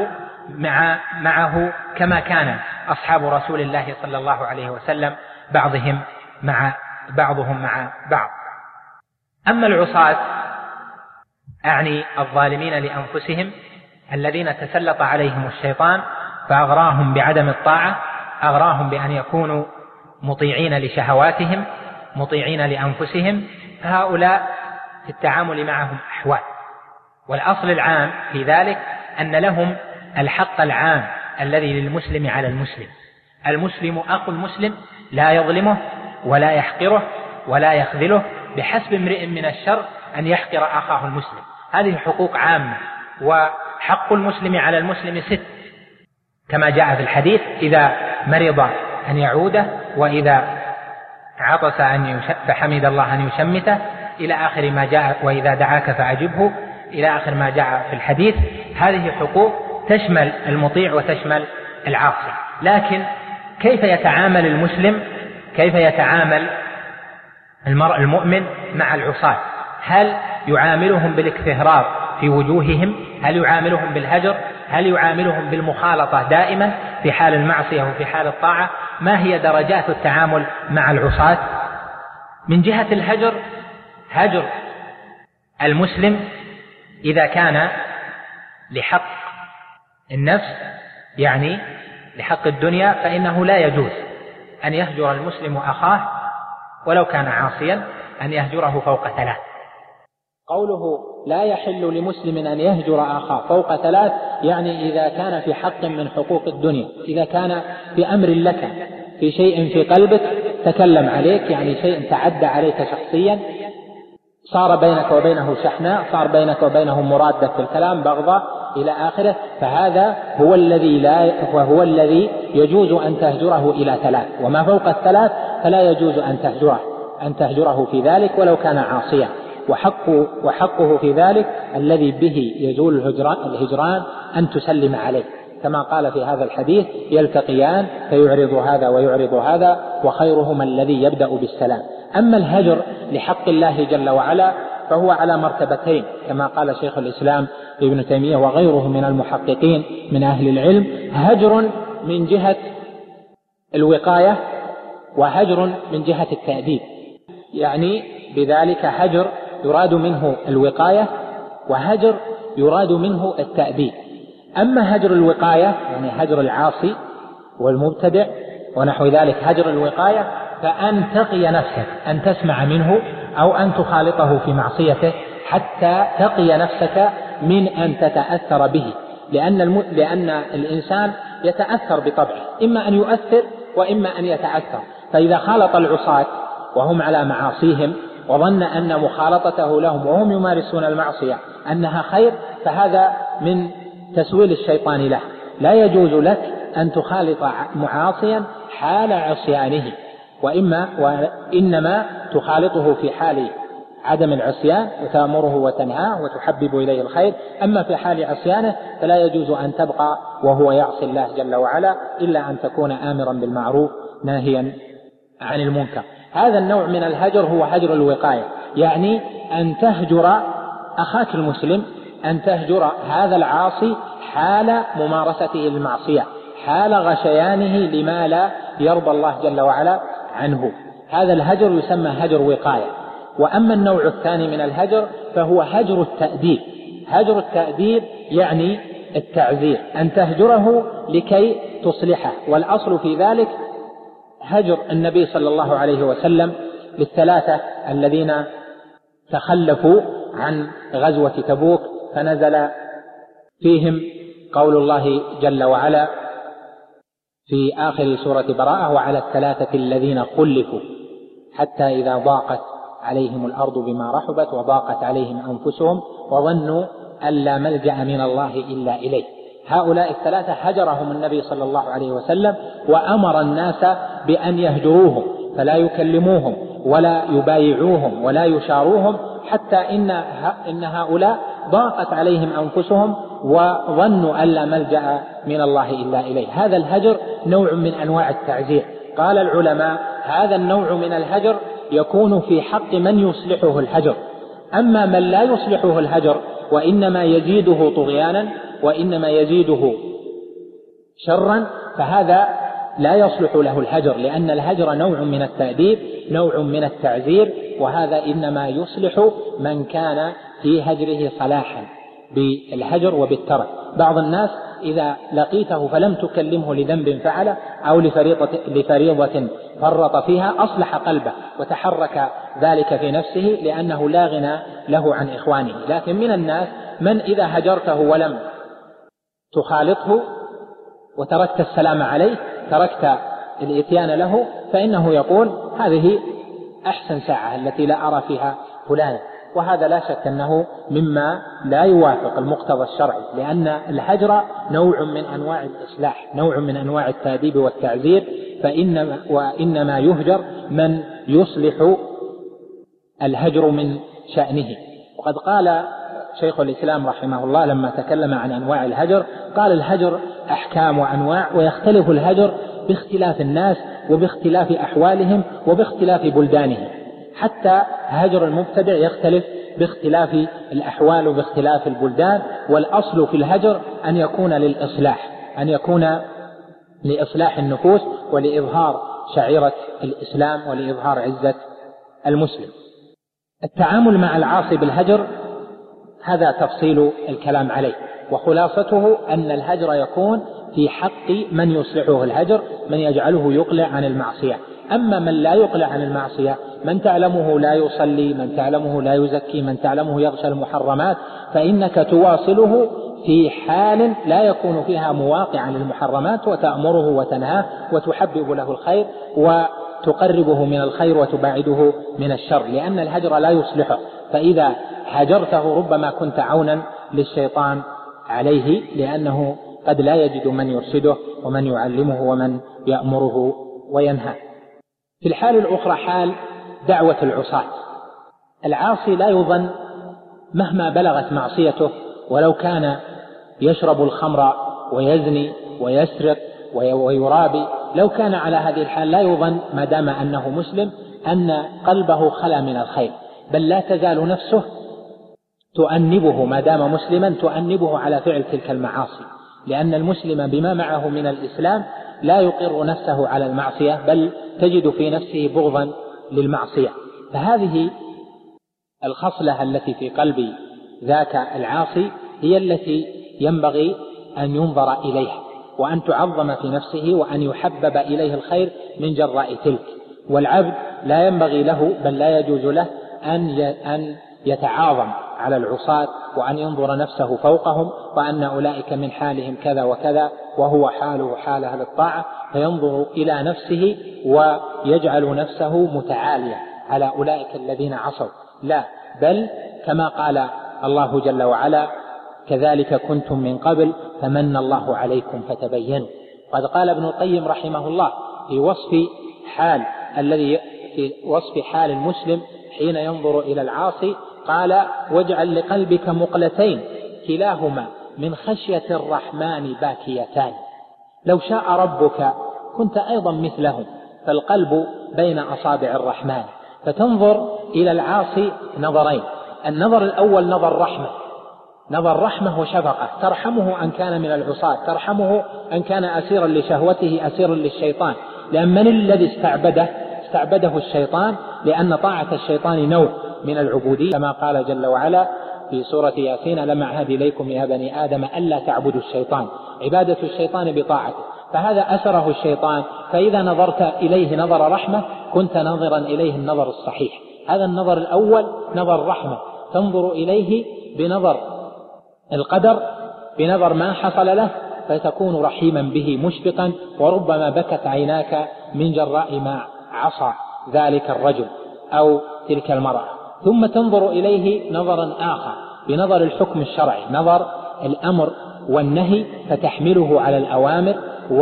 معه كما كان أصحاب رسول الله صلى الله عليه وسلم، بعضهم مع بعض. أما العصاة، أعني الظالمين لأنفسهم، الذين تسلط عليهم الشيطان فأغراهم بعدم الطاعة، أغراهم بأن يكونوا مطيعين لشهواتهم، مطيعين لأنفسهم، فهؤلاء في التعامل معهم أحوال. والأصل العام في ذلك أن لهم الحق العام الذي للمسلم على المسلم. المسلم أخو المسلم، لا يظلمه ولا يحقره ولا يخذله، بحسب امرئ من الشر أن يحقر أخاه المسلم. هذه حقوق عامة. وحق المسلم على المسلم 6، كما جاء في الحديث: إذا مرض أن يعوده، وإذا عطس فحمد الله أن يشمته، إلى آخر ما جاء، وإذا دعاك فأجبه، إلى آخر ما جاء في الحديث. هذه حقوق تشمل المطيع وتشمل العاصي. لكن كيف يتعامل المسلم، كيف يتعامل المؤمن مع العصاة؟ هل يعاملهم بالاكتهراض في وجوههم؟ هل يعاملهم بالهجر؟ هل يعاملهم بالمخالطة دائما في حال المعصية وفي حال الطاعة؟ ما هي درجات التعامل مع العصاة؟ من جهة الهجر، هجر المسلم إذا كان لحق النفس، يعني لحق الدنيا، فإنه لا يجوز أن يهجر المسلم أخاه ولو كان عاصيا أن يهجره فوق 3. قوله لا يحل لمسلم أن يهجر أخاه فوق 3 يعني إذا كان في حق من حقوق الدنيا، إذا كان في أمر لك، في شيء في قلبك تكلم عليك، يعني شيء تعدى عليك شخصيا، صار بينك وبينه شحناء، صار بينك وبينه مرادة في الكلام، بغضاء إلى آخره، فهذا هو الذي يجوز أن تهجره إلى 3، وما فوق 3 فلا يجوز أن تهجره في ذلك ولو كان عاصيا. وحقه في ذلك الذي به يزول الهجران أن تسلم عليه، كما قال في هذا الحديث: يلتقيان فيعرض هذا ويعرض هذا وخيرهما الذي يبدأ بالسلام. أما الهجر لحق الله جل وعلا فهو على مرتبتين، كما قال شيخ الإسلام ابن تيمية وغيره من المحققين من أهل العلم: هجر من جهة الوقاية وهجر من جهة التأديب، يعني بذلك هجر يراد منه الوقاية وهجر يراد منه التأديب. أما هجر الوقاية يعني هجر العاصي والمبتدع ونحو ذلك، هجر الوقاية فأن تقي نفسك أن تسمع منه أو أن تخالطه في معصيته حتى تقي نفسك من أن تتأثر به، لأن الإنسان يتأثر بطبعه، إما أن يؤثر وإما أن يتأثر. فإذا خالط العصاة وهم على معاصيهم وظن أن مخالطته لهم وهم يمارسون المعصية أنها خير، فهذا من تسويل الشيطان له. لا يجوز لك أن تخالط معاصيا حال عصيانه، وإنما تخالطه في حال عدم العصيان وتأمره وتنهاه وتحبب إليه الخير. أما في حال عصيانه فلا يجوز أن تبقى وهو يعصي الله جل وعلا إلا أن تكون آمرا بالمعروف ناهيا عن المنكر. هذا النوع من الهجر هو هجر الوقاية، يعني أن تهجر أخاك المسلم، أن تهجر هذا العاصي حال ممارسته للمعصية، حال غشيانه لما لا يرضى الله جل وعلا عنه. هذا الهجر يسمى هجر وقاية. وأما النوع الثاني من الهجر فهو هجر التأديب. هجر التأديب يعني التعزير، أن تهجره لكي تصلحه. والأصل في ذلك هجر النبي صلى الله عليه وسلم للثلاثة الذين تخلفوا عن غزوة تبوك، فنزل فيهم قول الله جل وعلا في آخر سورة براءة: وعلى الثلاثة الذين خلفوا حتى إذا ضاقت عليهم الأرض بما رحبت وضاقت عليهم أنفسهم وظنوا أن لا ملجأ من الله إلا إليه. هؤلاء الثلاثة هجرهم النبي صلى الله عليه وسلم وأمر الناس بأن يهجروهم، فلا يكلموهم ولا يبايعوهم ولا يشاروهم، حتى إن هؤلاء ضاقت عليهم أنفسهم وظنوا أن لا ملجأ من الله إلا إليه. هذا الهجر نوع من أنواع التعزير. قال العلماء: هذا النوع من الهجر يكون في حق من يصلحه الهجر. أما من لا يصلحه الهجر وإنما يزيده طغيانا وإنما يزيده شرا، فهذا لا يصلح له الهجر، لأن الهجر نوع من التأديب، نوع من التعزير، وهذا إنما يصلح من كان في هجره صلاحا بالهجر وبالترك. بعض الناس إذا لقيته فلم تكلمه لذنب فعله أو لفريضة فرط فيها أصلح قلبه وتحرك ذلك في نفسه لأنه لا غنى له عن إخوانه. لكن من الناس من إذا هجرته ولم تخالطه وتركت السلام عليه، تركت الإتيان له، فإنه يقول: هذه أحسن ساعة التي لا أرى فيها فلانا. وهذا لا شك أنه مما لا يوافق المقتضى الشرعي، لأن الهجر نوع من أنواع الإصلاح، نوع من أنواع التأديب والتعزير، وإنما يهجر من يصلح الهجر من شأنه. وقد قال شيخ الإسلام رحمه الله لما تكلم عن أنواع الهجر قال: الهجر أحكام وأنواع، ويختلف الهجر باختلاف الناس وباختلاف أحوالهم وباختلاف بلدانهم. حتى هجر المبتدع يختلف باختلاف الأحوال وباختلاف البلدان. والأصل في الهجر أن يكون للإصلاح، أن يكون لإصلاح النفوس ولإظهار شعيرة الإسلام ولإظهار عزة المسلم. التعامل مع العاصي بالهجر هذا تفصيل الكلام عليه، وخلاصته أن الهجر يكون في حق من يصلحه الهجر، من يجعله يقلع عن المعصية. أما من لا يقلع عن المعصية، من تعلمه لا يصلي، من تعلمه لا يزكي، من تعلمه يغشى المحرمات، فإنك تواصله في حال لا يكون فيها مواقعا للمحرمات، وتأمره وتنهاه وتحبب له الخير وتقربه من الخير وتباعده من الشر، لأن الهجر لا يصلحه. فإذا هجرته ربما كنت عونا للشيطان عليه، لأنه قد لا يجد من يرشده ومن يعلمه ومن يأمره وينهاه. في الحال الأخرى حال دعوة العصاة. العاصي لا يظن مهما بلغت معصيته، ولو كان يشرب الخمر ويزني ويسرق ويرابي، لو كان على هذه الحال لا يظن ما دام أنه مسلم أن قلبه خلا من الخير، بل لا تزال نفسه تؤنبه ما دام مسلما، تؤنبه على فعل تلك المعاصي، لأن المسلم بما معه من الإسلام لا يقر نفسه على المعصية، بل تجد في نفسه بغضا للمعصية. فهذه الخصلة التي في قلب ذاك العاصي هي التي ينبغي أن ينظر إليها، وأن تعظم في نفسه، وأن يحبب إليه الخير من جراء تلك. والعبد لا ينبغي له بل لا يجوز له أن يتعاظم على العصاة، وأن ينظر نفسه فوقهم، وأن أولئك من حالهم كذا وكذا وهو حاله حال أهل الطاعة، فينظر إلى نفسه ويجعل نفسه متعالية على أولئك الذين عصوا. لا، بل كما قال الله جل وعلا: كذلك كنتم من قبل فمن الله عليكم فتبينوا. قد قال ابن القيم رحمه الله في وصف حال المسلم حين ينظر إلى العاصي، قال: واجعل لقلبك مقلتين كلاهما من خشية الرحمن باكيتان. لو شاء ربك كنت أيضا مثلهم، فالقلب بين أصابع الرحمن. فتنظر إلى العاصي نظرين: النظر الأول نظر رحمة وشفقة، ترحمه أن كان من العصاة، ترحمه أن كان أسيرا لشهوته، أسيرا للشيطان، لأن من الذي استعبده الشيطان، لأن طاعة الشيطان نوع من العبودية، كما قال جل وعلا في سورة ياسين: لم أعهد إليكم يا بني آدم ألا تعبدوا الشيطان، عبادة الشيطان بطاعته. فهذا أسره الشيطان، فإذا نظرت إليه نظر رحمة كنت ناظرا إليه النظر الصحيح. هذا النظر الأول نظر رحمة، تنظر إليه بنظر القدر، بنظر ما حصل له، فتكون رحيما به مشفقا، وربما بكت عيناك من جراء ما عصى ذلك الرجل أو تلك المرأة. ثم تنظر إليه نظرا آخر بنظر الحكم الشرعي، نظر الأمر والنهي، فتحمله على الأوامر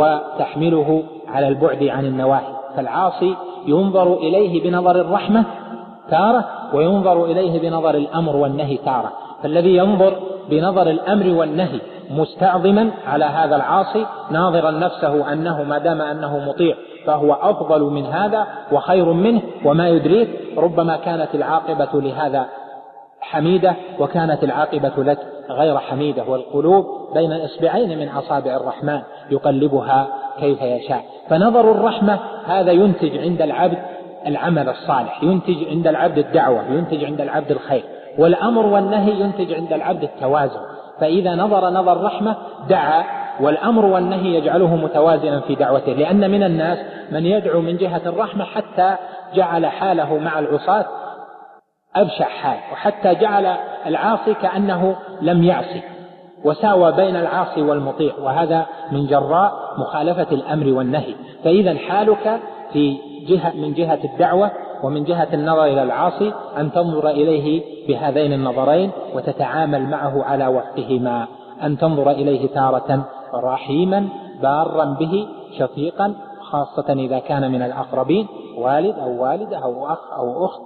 وتحمله على البعد عن النواهي. فالعاصي ينظر إليه بنظر الرحمة تارة، وينظر إليه بنظر الأمر والنهي تارة. فالذي ينظر بنظر الأمر والنهي مستعظما على هذا العاصي، ناظرا نفسه أنه ما دام أنه مطيع فهو أفضل من هذا وخير منه، وما يدريك ربما كانت العاقبة لهذا حميدة وكانت العاقبة لك غير حميدة. والقلوب بين إصبعين من أصابع الرحمن يقلبها كيف يشاء. فنظر الرحمة هذا ينتج عند العبد العمل الصالح، ينتج عند العبد الدعوة، ينتج عند العبد الخير. والأمر والنهي ينتج عند العبد التوازن. فإذا نظر رحمة دعا، والأمر والنهي يجعله متوازنا في دعوته، لأن من الناس من يدعو من جهة الرحمة حتى جعل حاله مع العصاة أبشع حال، وحتى جعل العاصي كأنه لم يعصي، وساوى بين العاصي والمطيع، وهذا من جراء مخالفة الأمر والنهي. فإذا حالك من جهة الدعوة ومن جهة النظر إلى العاصي أن تنظر إليه بهذين النظرين وتتعامل معه على وفقهما، أن تنظر إليه تارة رحيما بارا به شفيقا، خاصة إذا كان من الأقربين، والد أو والدة أو أخ أو أخت،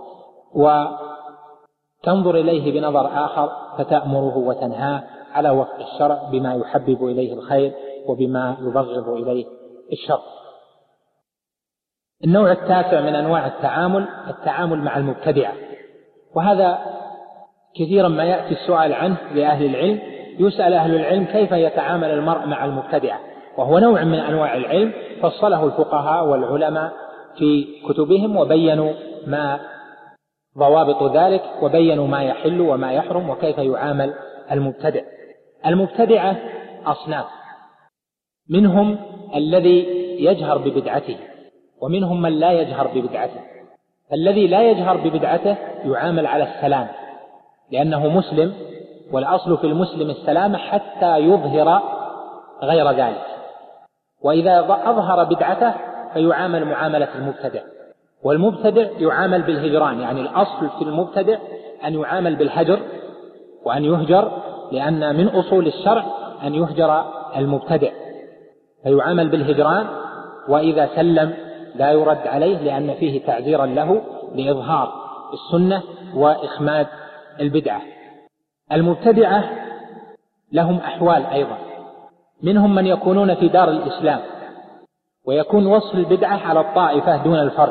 وتنظر إليه بنظر آخر فتأمره وتنهاه على وفق الشرع بما يحبب إليه الخير وبما يبغض إليه الشر. النوع التاسع من أنواع التعامل مع المبتدعة، وهذا كثيرا ما يأتي السؤال عنه لأهل العلم. يسأل أهل العلم كيف يتعامل المرء مع المبتدعة، وهو نوع من أنواع العلم فصله الفقهاء والعلماء في كتبهم، وبينوا ما ضوابط ذلك، وبينوا ما يحل وما يحرم وكيف يعامل المبتدع. المبتدعة أصناف، منهم الذي يجهر ببدعته ومنهم من لا يجهر ببدعته. الذي لا يجهر ببدعته يعامل على السلام لأنه مسلم، والأصل في المسلم السلامة حتى يظهر غير ذلك. وإذا أظهر بدعته فيعامل معاملة المبتدع، والمبتدع يعامل بالهجران، يعني الأصل في المبتدع أن يعامل بالهجر وأن يهجر، لأن من أصول الشرع أن يهجر المبتدع، فيعامل بالهجران، وإذا سلم لا يرد عليه لأن فيه تعزيرا له لإظهار السنة وإخماد البدعة. المبتدعة لهم أحوال أيضا، منهم من يكونون في دار الإسلام ويكون وصف البدعة على الطائفة دون الفرد،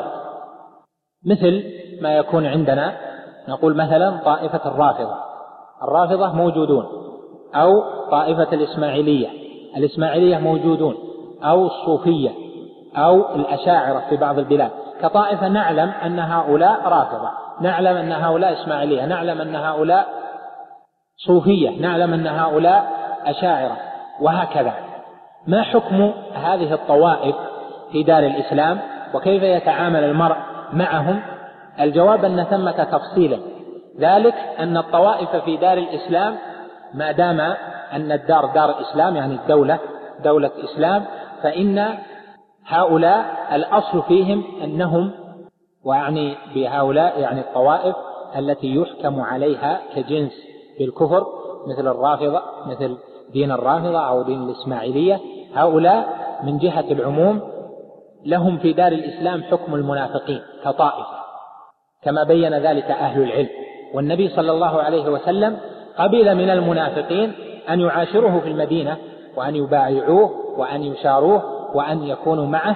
مثل ما يكون عندنا، نقول مثلا طائفة الرافضة موجودون، أو طائفة الإسماعيلية موجودون، أو الصوفية، أو الأشاعرة في بعض البلاد كطائفة، نعلم أن هؤلاء رافضة، نعلم أن هؤلاء إسماعيلية، نعلم أن هؤلاء صوفية، نعلم أن هؤلاء أشاعرة، وهكذا. ما حكم هذه الطوائف في دار الإسلام وكيف يتعامل المرء معهم؟ الجواب أن ثمة تفصيلا، ذلك أن الطوائف في دار الإسلام ما دام أن الدار دار إسلام، يعني الدولة دولة إسلام، فإن هؤلاء الأصل فيهم أنهم، ويعني بهؤلاء يعني الطوائف التي يحكم عليها كجنس بالكفر، مثل الرافضة، مثل دين الرافضة أو دين الإسماعيلية، هؤلاء من جهة العموم لهم في دار الإسلام حكم المنافقين كطائفة، كما بين ذلك أهل العلم. والنبي صلى الله عليه وسلم قبل من المنافقين أن يعاشروه في المدينة، وأن يبايعوه، وأن يشاروه، وأن يكونوا معه،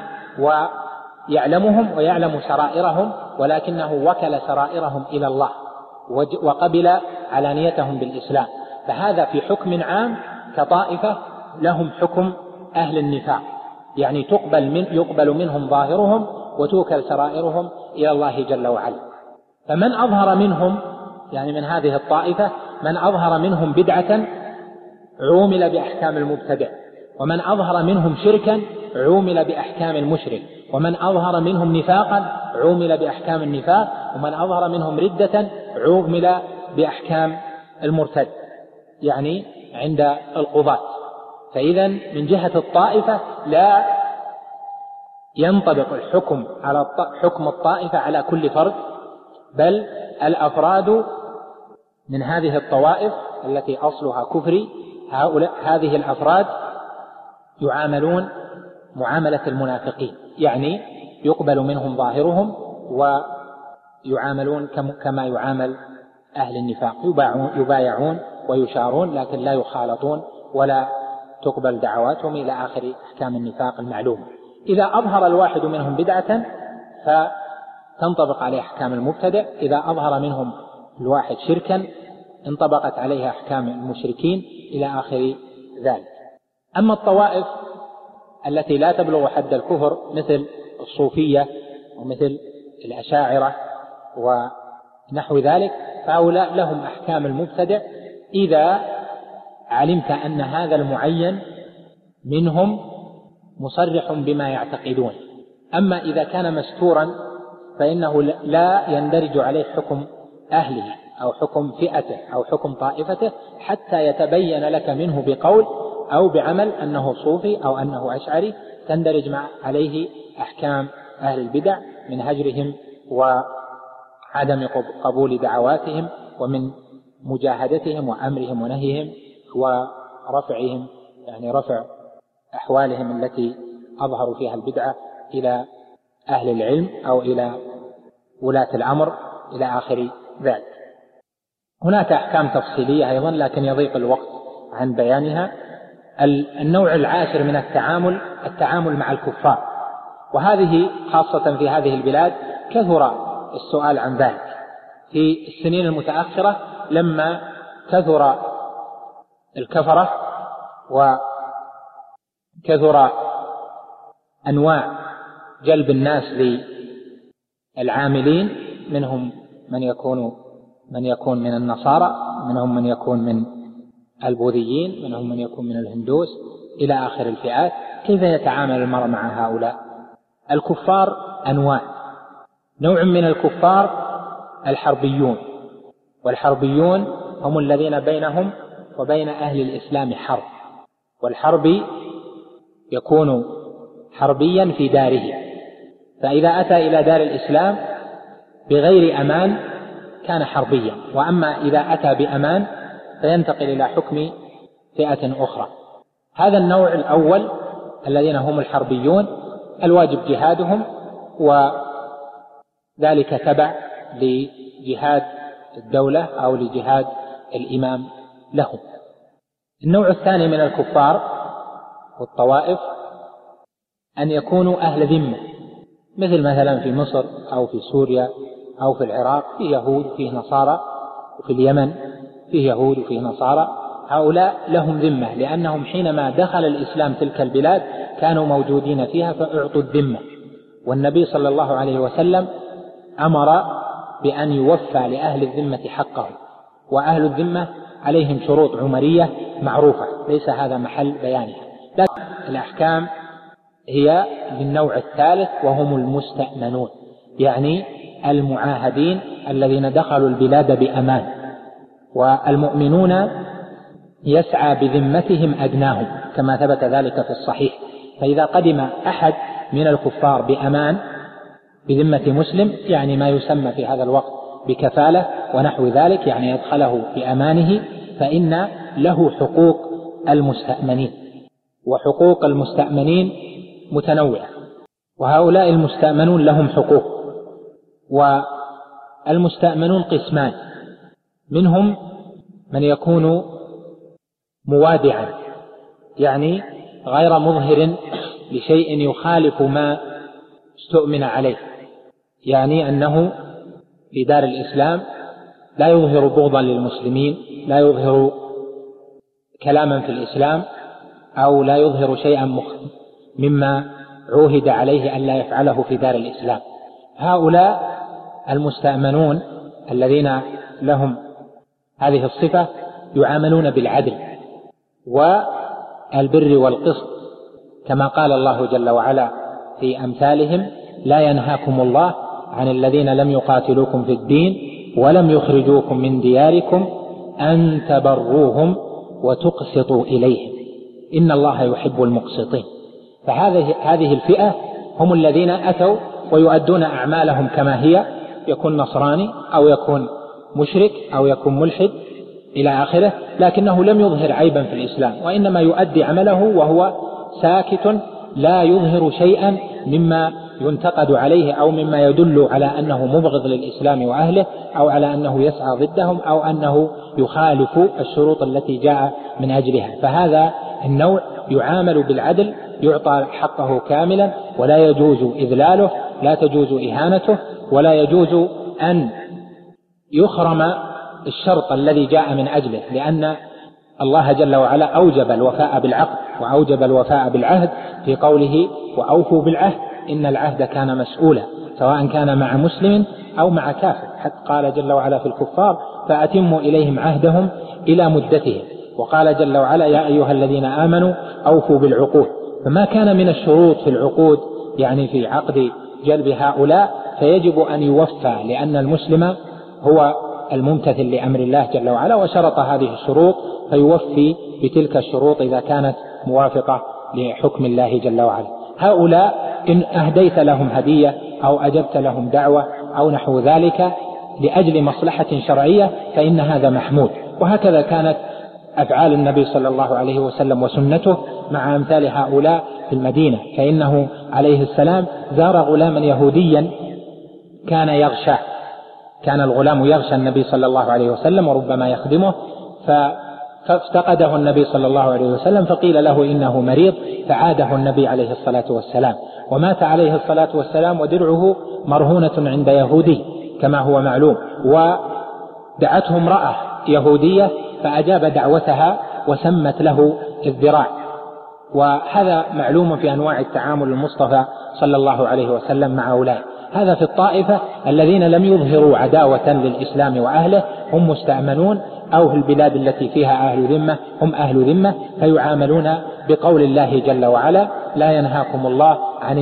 ويعلمهم ويعلم سرائرهم، ولكنه وكل سرائرهم إلى الله وقبل علانيتهم بالإسلام. فهذا في حكم عام كطائفة لهم حكم أهل النفاق، يعني يقبل منهم ظاهرهم وتوكل سرائرهم إلى الله جل وعلا. فمن أظهر منهم، يعني من هذه الطائفة، من أظهر منهم بدعة عومل بأحكام المبتدع، ومن أظهر منهم شركا عومل بأحكام المشرك، ومن أظهر منهم نفاقا عومل بأحكام النفاق، ومن أظهر منهم ردة عومل بأحكام المرتد، يعني عند القضاة. فإذا من جهة الطائفة لا ينطبق الحكم على حكم الطائفة على كل فرد، بل الأفراد من هذه الطوائف التي أصلها كفري، هذه الأفراد يعاملون معاملة المنافقين، يعني يقبل منهم ظاهرهم ويعاملون كما يعامل أهل النفاق، يبايعون ويشارون لكن لا يخالطون ولا تقبل دعواتهم إلى آخر أحكام النفاق المعلومة. إذا أظهر الواحد منهم بدعة فتنطبق عليه أحكام المبتدع، إذا أظهر منهم الواحد شركا انطبقت عليه أحكام المشركين إلى آخر ذلك. أما الطوائف التي لا تبلغ حد الكفر مثل الصوفية ومثل الأشاعرة ونحو ذلك، فهؤلاء لهم أحكام المبتدع إذا علمت أن هذا المعين منهم مصرح بما يعتقدون. أما إذا كان مستورا فإنه لا يندرج عليه حكم أهله أو حكم فئته أو حكم طائفته حتى يتبين لك منه بقول أو بعمل أنه صوفي أو أنه أشعري، تندرج عليه أحكام أهل البدع من هجرهم وعدم قبول دعواتهم ومن مجاهدتهم وأمرهم ونهيهم ورفعهم، يعني رفع أحوالهم التي أظهروا فيها البدعة إلى أهل العلم أو إلى ولاة الأمر إلى آخر ذلك. هناك أحكام تفصيلية أيضا لكن يضيق الوقت عن بيانها. النوع العاشر من التعامل مع الكفار، وهذه خاصة في هذه البلاد كثر السؤال عن ذلك في السنين المتأخرة لما كثر الكفرة وكثر أنواع جلب الناس للعاملين، منهم من يكون من النصارى، منهم من يكون من البوذيين، منهم من يكون من الهندوس إلى آخر الفئات. كيف يتعامل المرء مع هؤلاء؟ الكفار أنواع. نوع من الكفار الحربيون، والحربيون هم الذين بينهم وبين أهل الإسلام حرب، والحربي يكون حربيا في داره، فإذا أتى إلى دار الإسلام بغير أمان كان حربيا، وأما إذا أتى بأمان فينتقل إلى حكم فئة أخرى. هذا النوع الأول الذين هم الحربيون الواجب جهادهم، وذلك تبع لجهاد الدولة أو لجهاد الإمام لهم. النوع الثاني من الكفار والطوائف أن يكونوا أهل ذمة، مثلا في مصر أو في سوريا أو في العراق فيه يهود فيه نصارى، وفي اليمن فيه يهود وفيه نصارى. هؤلاء لهم ذمة لأنهم حينما دخل الإسلام تلك البلاد كانوا موجودين فيها فأعطوا الذمة، والنبي صلى الله عليه وسلم أمر بأن يوفى لأهل الذمة حقه، وأهل الذمة عليهم شروط عمرية معروفة ليس هذا محل بيانها، لكن الأحكام هي للنوع الثالث وهم المستأمنون، يعني المعاهدين الذين دخلوا البلاد بأمان، والمؤمنون يسعى بذمتهم أدناهم كما ثبت ذلك في الصحيح. فإذا قدم أحد من الكفار بأمان بذمة مسلم، يعني ما يسمى في هذا الوقت بكفالة ونحو ذلك، يعني يدخله بأمانه، فإن له حقوق المستأمنين، وحقوق المستأمنين متنوعة، وهؤلاء المستأمنون لهم حقوق. والمستأمنون قسمان، منهم من يكون موادعا، يعني غير مظهر لشيء يخالف ما استؤمن عليه، يعني أنه في دار الإسلام لا يظهر بغضا للمسلمين، لا يظهر كلاما في الإسلام، أو لا يظهر شيئا مما عوهد عليه أن لا يفعله في دار الإسلام. هؤلاء المستأمنون الذين لهم هذه الصفة يعاملون بالعدل والبر والقسط، كما قال الله جل وعلا في أمثالهم: لا ينهاكم الله عن الذين لم يقاتلوكم في الدين ولم يخرجوكم من دياركم أن تبروهم وتقسطوا إليهم إن الله يحب المقسطين. فهذه الفئة هم الذين أتوا ويؤدون أعمالهم كما هي، يكون نصراني أو يكون مشرك أو يكون ملحد إلى آخره، لكنه لم يظهر عيبا في الإسلام، وإنما يؤدي عمله وهو ساكت لا يظهر شيئا مما ينتقد عليه أو مما يدل على أنه مبغض للإسلام وأهله، أو على أنه يسعى ضدهم، أو أنه يخالف الشروط التي جاء من أجلها. فهذا النوع يعامل بالعدل، يعطى حقه كاملا، ولا يجوز إذلاله، لا تجوز إهانته، ولا يجوز أن يخرم الشرط الذي جاء من أجله، لأن الله جل وعلا أوجب الوفاء بالعقد وأوجب الوفاء بالعهد في قوله: وأوفوا بالعهد إن العهد كان مسؤولا، سواء كان مع مسلم أو مع كافر. حتى قال جل وعلا في الكفار: فأتموا إليهم عهدهم إلى مدتهم. وقال جل وعلا: يا أيها الذين آمنوا أوفوا بالعقود. فما كان من الشروط في العقود يعني في عقد جلب هؤلاء فيجب أن يوفى، لأن المسلم هو الممتثل لأمر الله جل وعلا، وشرط هذه الشروط فيوفي بتلك الشروط إذا كانت موافقة لحكم الله جل وعلا. هؤلاء إن أهديت لهم هدية أو أجبت لهم دعوة أو نحو ذلك لأجل مصلحة شرعية فإن هذا محمود. وهكذا كانت أفعال النبي صلى الله عليه وسلم وسنته مع أمثال هؤلاء في المدينة، فإنه عليه السلام زار غلاما يهوديا كان يغشى، كان الغلام يغشى النبي صلى الله عليه وسلم وربما يخدمه، فافتقده النبي صلى الله عليه وسلم فقيل له إنه مريض، فعاده النبي عليه الصلاة والسلام، ومات عليه الصلاة والسلام ودرعه مرهونة عند يهودي كما هو معلوم. ودعته امرأة يهودية فأجاب دعوتها وسمت له الذراع، وهذا معلوم في أنواع التعامل المصطفى صلى الله عليه وسلم مع أولئك. هذا في الطائفة الذين لم يظهروا عداوة للإسلام وأهله، هم مستأمنون، أو في البلاد التي فيها أهل ذمة هم أهل ذمة، فيعاملون بقول الله جل وعلا: لا ينهاكم الله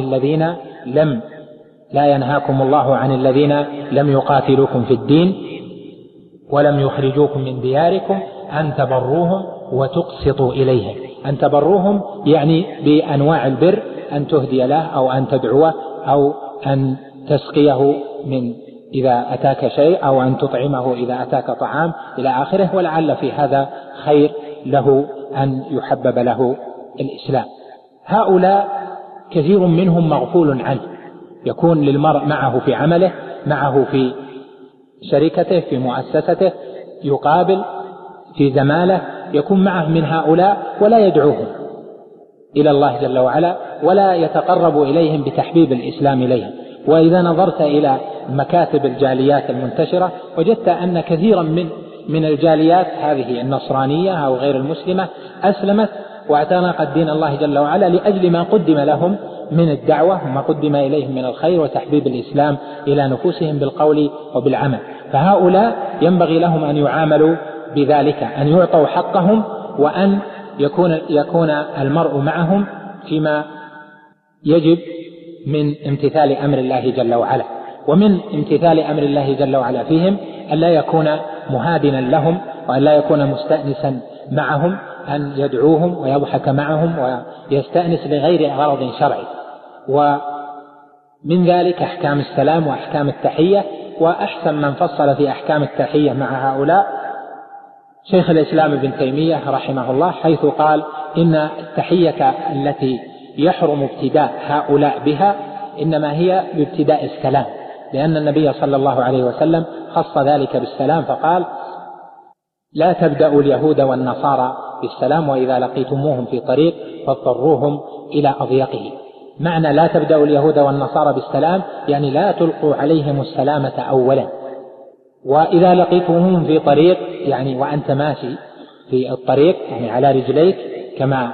عن الذين لم يقاتلوكم في الدين ولم يخرجوكم من دياركم أن تبروهم وتقسطوا إليهم. أن تبروهم يعني بأنواع البر، أن تهدي له أو أن تدعوه أو أن تسقيه من إذا أتاك شيء أو أن تطعمه إذا أتاك طعام إلى آخره، ولعل في هذا خير له أن يحبب له الإسلام. هؤلاء كثير منهم مغفول عنه، يكون للمرء معه في عمله، معه في شركته، في مؤسسته، يقابل في زماله، يكون معه من هؤلاء ولا يدعوهم إلى الله جل وعلا ولا يتقرب إليهم بتحبيب الإسلام إليهم. وإذا نظرت إلى مكاتب الجاليات المنتشرة وجدت أن كثيرا من الجاليات هذه النصرانية أو غير المسلمة أسلمت واعتنقت دين الله جل وعلا لأجل ما قدم لهم من الدعوة وما قدم إليهم من الخير وتحبيب الإسلام إلى نفوسهم بالقول وبالعمل. فهؤلاء ينبغي لهم أن يعاملوا بذلك، أن يعطوا حقهم، وأن يكون المرء معهم فيما يجب من امتثال أمر الله جل وعلا. ومن امتثال أمر الله جل وعلا فيهم أن لا يكون مهادنا لهم وأن لا يكون مستأنسا معهم، أن يدعوهم ويضحك معهم ويستأنس لغير غرض شرعي. ومن ذلك أحكام السلام وأحكام التحية. وأحسن من فصل في أحكام التحية مع هؤلاء شيخ الإسلام ابن تيمية رحمه الله، حيث قال إن التحية التي يحرم ابتداء هؤلاء بها إنما هي بابتداء السلام، لأن النبي صلى الله عليه وسلم خص ذلك بالسلام فقال: لا تبدأوا اليهود والنصارى بالسلام وإذا لقيتموهم في طريق فاضطروهم إلى أضيقه. معنى لا تبدأوا اليهود والنصارى بالسلام يعني لا تلقوا عليهم السلامة أولا. وإذا لقيتموهم في طريق يعني وأنت ماشي في الطريق يعني على رجليك، كما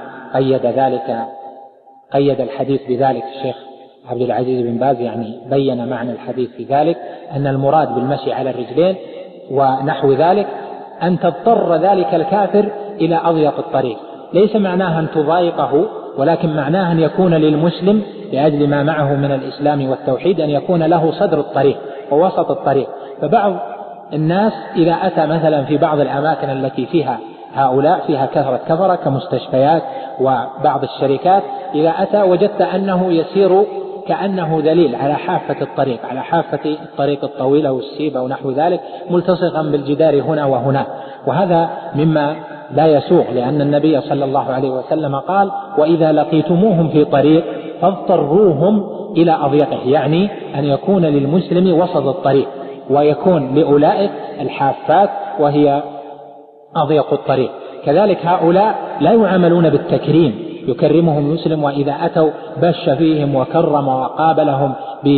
قيد الحديث بذلك الشيخ عبد العزيز بن باز، يعني بين معنى الحديث في ذلك أن المراد بالمشي على الرجلين ونحو ذلك أن تضطر ذلك الكافر إلى أضيق الطريق. ليس معناها أن تضايقه، ولكن معناها أن يكون للمسلم لأجل ما معه من الإسلام والتوحيد أن يكون له صدر الطريق ووسط الطريق. فبعض الناس إذا أتى مثلا في بعض الأماكن التي فيها هؤلاء فيها كثرة كفرة كمستشفيات وبعض الشركات، إذا أتى وجدت أنه يسير كأنه ذليل على حافة الطريق، على حافة الطريق الطويلة والسيب أو نحو ذلك، ملتصقا بالجدار هنا وهنا، وهذا مما لا يسوغ، لأن النبي صلى الله عليه وسلم قال: وإذا لقيتموهم في طريق فاضطروهم إلى أضيقه، يعني أن يكون للمسلم وسط الطريق ويكون لأولئك الحافات وهي أضيق الطريق. كذلك هؤلاء لا يعاملون بالتكريم، يكرمهم المسلم وإذا أتوا بش فيهم وكرم وقابلهم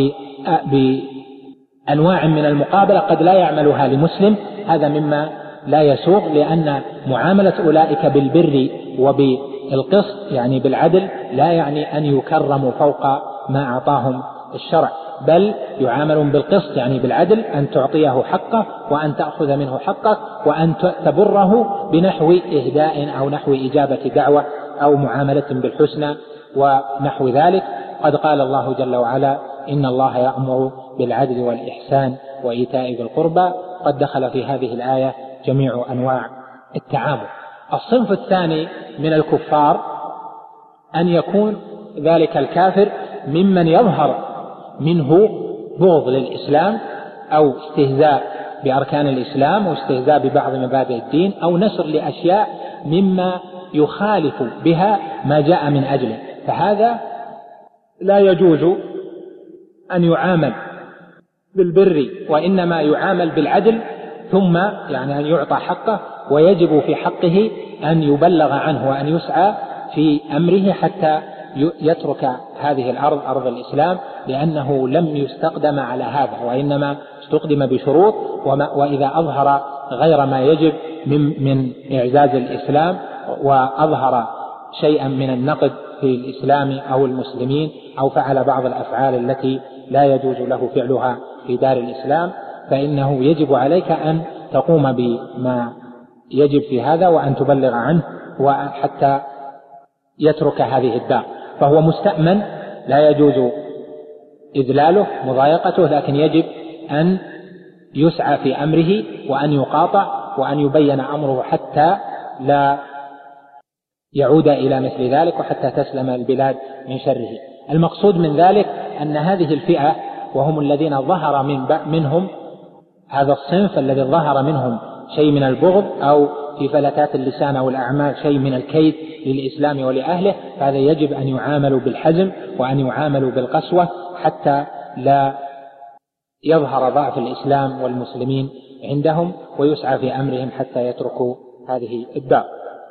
بأنواع من المقابلة قد لا يعملها لمسلم. هذا مما لا يسوغ، لأن معاملة أولئك بالبر وبالقسط يعني بالعدل لا يعني أن يكرموا فوق ما أعطاهم الشرع، بل يعاملون بالقسط يعني بالعدل، أن تعطيه حقه وأن تأخذ منه حقه وأن تبره بنحو إهداء أو نحو إجابة دعوة أو معاملة بالحسنى ونحو ذلك. قد قال الله جل وعلا: إن الله يأمر بالعدل والإحسان وإيتاء ذي القربى. قد دخل في هذه الآية جميع أنواع التعامل. الصنف الثاني من الكفار أن يكون ذلك الكافر ممن يظهر منه بغض للإسلام أو استهزاء بأركان الإسلام واستهزاء ببعض مبادئ الدين أو نشر لأشياء مما يخالف بها ما جاء من أجله، فهذا لا يجوز أن يعامل بالبر وإنما يعامل بالعدل، ثم يعني أن يعطى حقه، ويجب في حقه أن يبلغ عنه وأن يسعى في أمره حتى يترك هذه الأرض، أرض الإسلام، لأنه لم يستقدم على هذا وإنما استقدم بشروط. وإذا أظهر غير ما يجب من إعزاز الإسلام وأظهر شيئا من النقد في الإسلام أو المسلمين أو فعل بعض الأفعال التي لا يجوز له فعلها في دار الإسلام، فإنه يجب عليك أن تقوم بما يجب في هذا وأن تبلغ عنه وحتى يترك هذه الدار. فهو مستأمن لا يجوز إذلاله مضايقته، لكن يجب أن يسعى في أمره وأن يقاطع وأن يبين أمره حتى لا يعود إلى مثل ذلك وحتى تسلم البلاد من شره. المقصود من ذلك أن هذه الفئة وهم الذين ظهر منهم هذا الصنف الذي ظهر منهم شيء من البغض أو في فلتات اللسان أو الأعمال شيء من الكيد للإسلام ولأهله، فهذا يجب أن يعاملوا بالحزم وأن يعاملوا بالقسوة حتى لا يظهر ضعف الإسلام والمسلمين عندهم، ويسعى في أمرهم حتى يتركوا هذه الدار.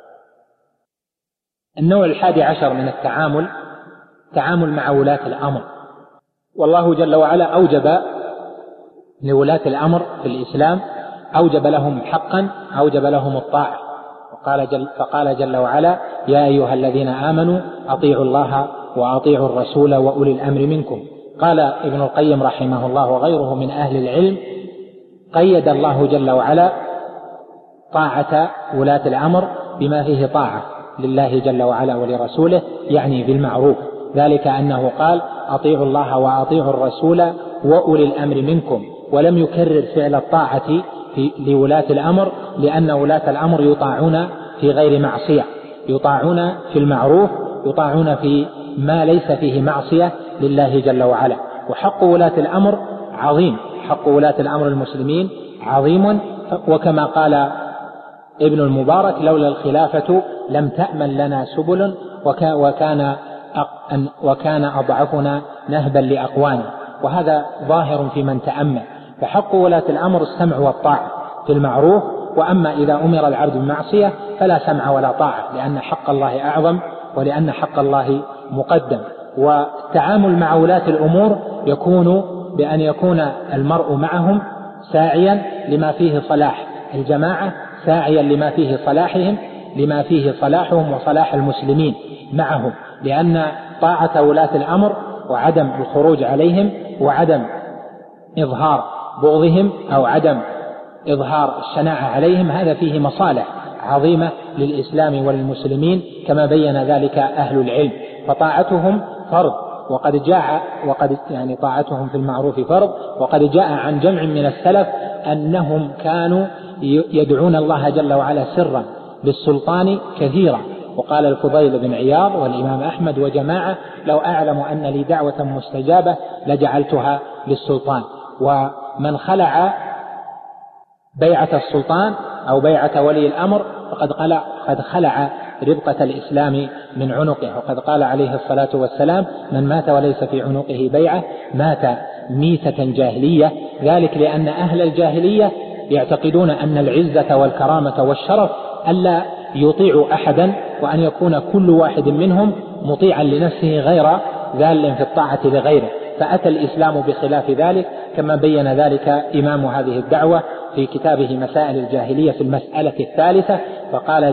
النوع 11 من التعامل مع ولاة الأمر. والله جل وعلا أوجب لولاة الأمر في الإسلام، أوجب لهم حقا، أوجب لهم الطاعة، فقال جل وعلا: يا أيها الذين آمنوا أطيعوا الله وأطيعوا الرسول وأولي الأمر منكم. قال ابن القيم رحمه الله وغيره من أهل العلم: قيد الله جل وعلا طاعة ولاة الأمر بما فيه طاعة لله جل وعلا ولرسوله، يعني بالمعروف، ذلك أنه قال: أطيعوا الله وأطيعوا الرسول وأولي الأمر منكم، ولم يكرر فعل الطاعة لولاة الأمر، لأن ولاة الأمر يطاعون في غير معصية، يطاعون في المعروف، يطاعون في ما ليس فيه معصية لله جل وعلا. وحق ولاة الأمر عظيم، حق ولاة الأمر المسلمين عظيم، وكما قال ابن المبارك: لولا الخلافة لم تأمن لنا سبل وكان أضعفنا نهبا لأقوانه. وهذا ظاهر في من تأمل. فحق ولاة الأمر السمع والطاعة في المعروف، وأما إذا أمر العبد بمعصية فلا سمع ولا طاعة، لأن حق الله أعظم ولأن حق الله مقدم. والتعامل مع ولاة الأمور يكون بأن يكون المرء معهم ساعيا لما فيه صلاح الجماعة، ساعيا لما فيه صلاحهم، لما فيه صلاحهم وصلاح المسلمين معهم، لأن طاعة ولاة الأمر وعدم الخروج عليهم وعدم إظهار بغضهم أو عدم إظهار الشناعة عليهم هذا فيه مصالح عظيمة للإسلام وللمسلمين، كما بين ذلك أهل العلم. فطاعتهم فرض، يعني طاعتهم في المعروف فرض. وقد جاء عن جمع من السلف أنهم كانوا يدعون الله جل وعلا سرا بالسلطان كثيرا. وقال الفضيل بن عياض والإمام أحمد وجماعة: لو أعلم أن لي دعوة مستجابة لجعلتها للسلطان. ومن خلع بيعة السلطان أو بيعة ولي الأمر فقد خلع ربقة الإسلام من عنقه. وقد قال عليه الصلاة والسلام: من مات وليس في عنقه بيعة مات ميتة جاهلية. ذلك لأن أهل الجاهلية يعتقدون أن العزة والكرامة والشرف ألا يطيع أحدا، وأن يكون كل واحد منهم مطيعا لنفسه غير ذال في الطاعة لغيره. فأتى الإسلام بخلاف ذلك، كما بين ذلك إمام هذه الدعوة في كتابه مسائل الجاهلية في المسألة 3، فقال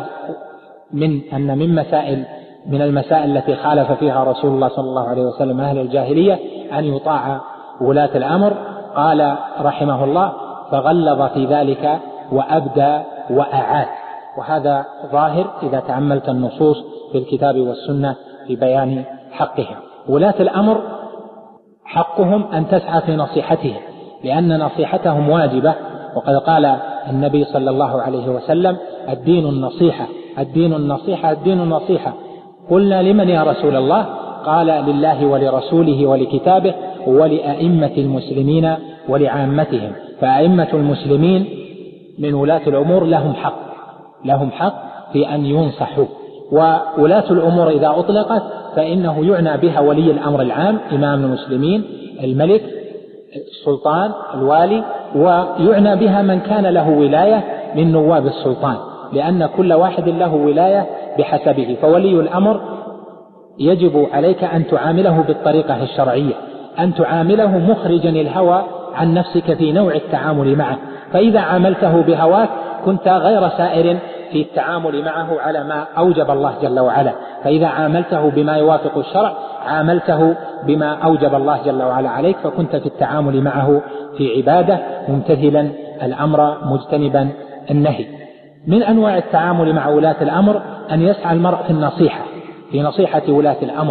من المسائل التي خالف فيها رسول الله صلى الله عليه وسلم أهل الجاهلية أن يطاع ولاة الأمر. قال رحمه الله: فغلظ في ذلك وأبدى وأعاد. وهذا ظاهر إذا تأملت النصوص في الكتاب والسنة في بيان حقهم. ولاة الأمر حقهم أن تسعى في نصيحتهم، لأن نصيحتهم واجبة. وقد قال النبي صلى الله عليه وسلم: الدين النصيحة، الدين النصيحة، الدين النصيحة. قلنا: لمن يا رسول الله؟ قال: لله ولرسوله ولكتابه ولأئمة المسلمين ولعامتهم. فأئمة المسلمين من ولاة الأمور لهم حق في أن ينصحوا. وولاة الأمور إذا أطلقت فإنه يعنى بها ولي الأمر العام، إمام المسلمين، الملك، السلطان، الوالي، ويعنى بها من كان له ولاية من نواب السلطان، لأن كل واحد له ولاية بحسبه. فولي الأمر يجب عليك أن تعامله بالطريقة الشرعية، أن تعامله مخرجا الهوى عن نفسك في نوع التعامل معه. فإذا عاملته بهواك كنت غير سائر في التعامل معه على ما أوجب الله جل وعلا. فإذا عاملته بما يوافق الشرع عاملته بما أوجب الله جل وعلا عليك، فكنت في التعامل معه في عبادة ممتثلا الأمر مجتنبا النهي. من أنواع التعامل مع ولاة الأمر أن يسعى المرء في نصيحة ولاة الأمر،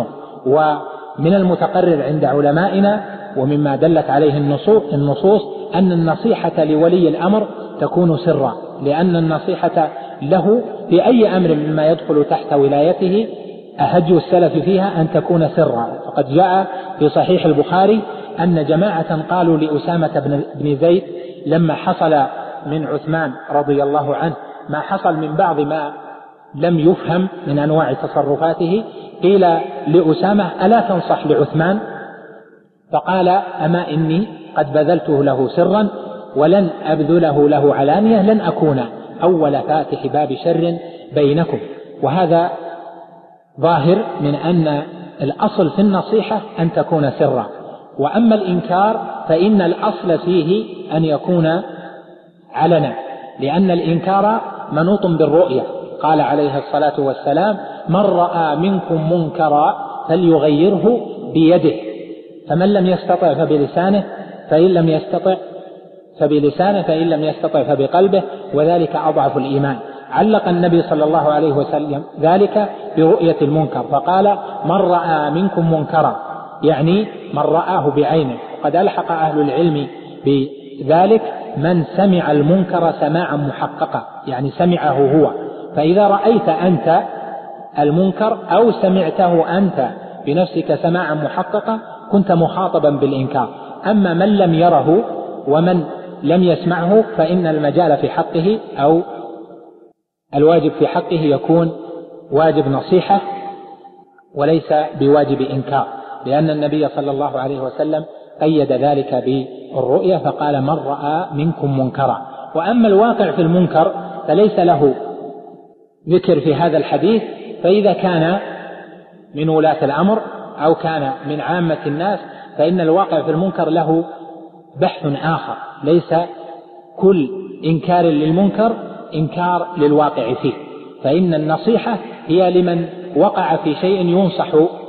ومن المتقرر عند علمائنا ومما دلت عليه النصوص أن النصيحة لولي الأمر تكون سرا، لأن النصيحة له في أي أمر مما يدخل تحت ولايته أهج السلف فيها أن تكون سرا. فقد جاء في صحيح البخاري أن جماعة قالوا لأسامة بن زيد لما حصل من عثمان رضي الله عنه ما حصل من بعض ما لم يفهم من أنواع تصرفاته، قيل لأسامة ألا تنصح لعثمان؟ فقال أما إني قد بذلته له سرا ولن أبذله له علانية، لن أكون أول فاتح باب شر بينكم. وهذا ظاهر من أن الأصل في النصيحة أن تكون سرا، وأما الإنكار فإن الأصل فيه أن يكون علنا، لأن الإنكار منوط بالرؤية. قال عليه الصلاة والسلام من رأى منكم منكرا فليغيره بيده، فمن لم يستطع فبلسانه، فإن لم يستطع فبلسانه، فإن لم يستطع فبقلبه، وذلك أضعف الإيمان. علق النبي صلى الله عليه وسلم ذلك برؤية المنكر فقال من رأى منكم منكرا، يعني من رآه بعينه. وقد ألحق أهل العلم بذلك من سمع المنكر سماعا محققا، يعني سمعه هو. فإذا رأيت أنت المنكر أو سمعته أنت بنفسك سماعا محققا كنت مخاطبا بالإنكار. أما من لم يره ومن لم يسمعه فإن المجال في حقه أو الواجب في حقه يكون واجب نصيحة وليس بواجب إنكار، لأن النبي صلى الله عليه وسلم قيد ذلك بالرؤية فقال من رأى منكم منكرا. وأما الواقع في المنكر فليس له ذكر في هذا الحديث، فإذا كان من ولاة الأمر أو كان من عامة الناس فإن الواقع في المنكر له بحث آخر، ليس كل إنكار للمنكر إنكار للواقع فيه، فإن النصيحة هي لمن وقع في شيء ينصح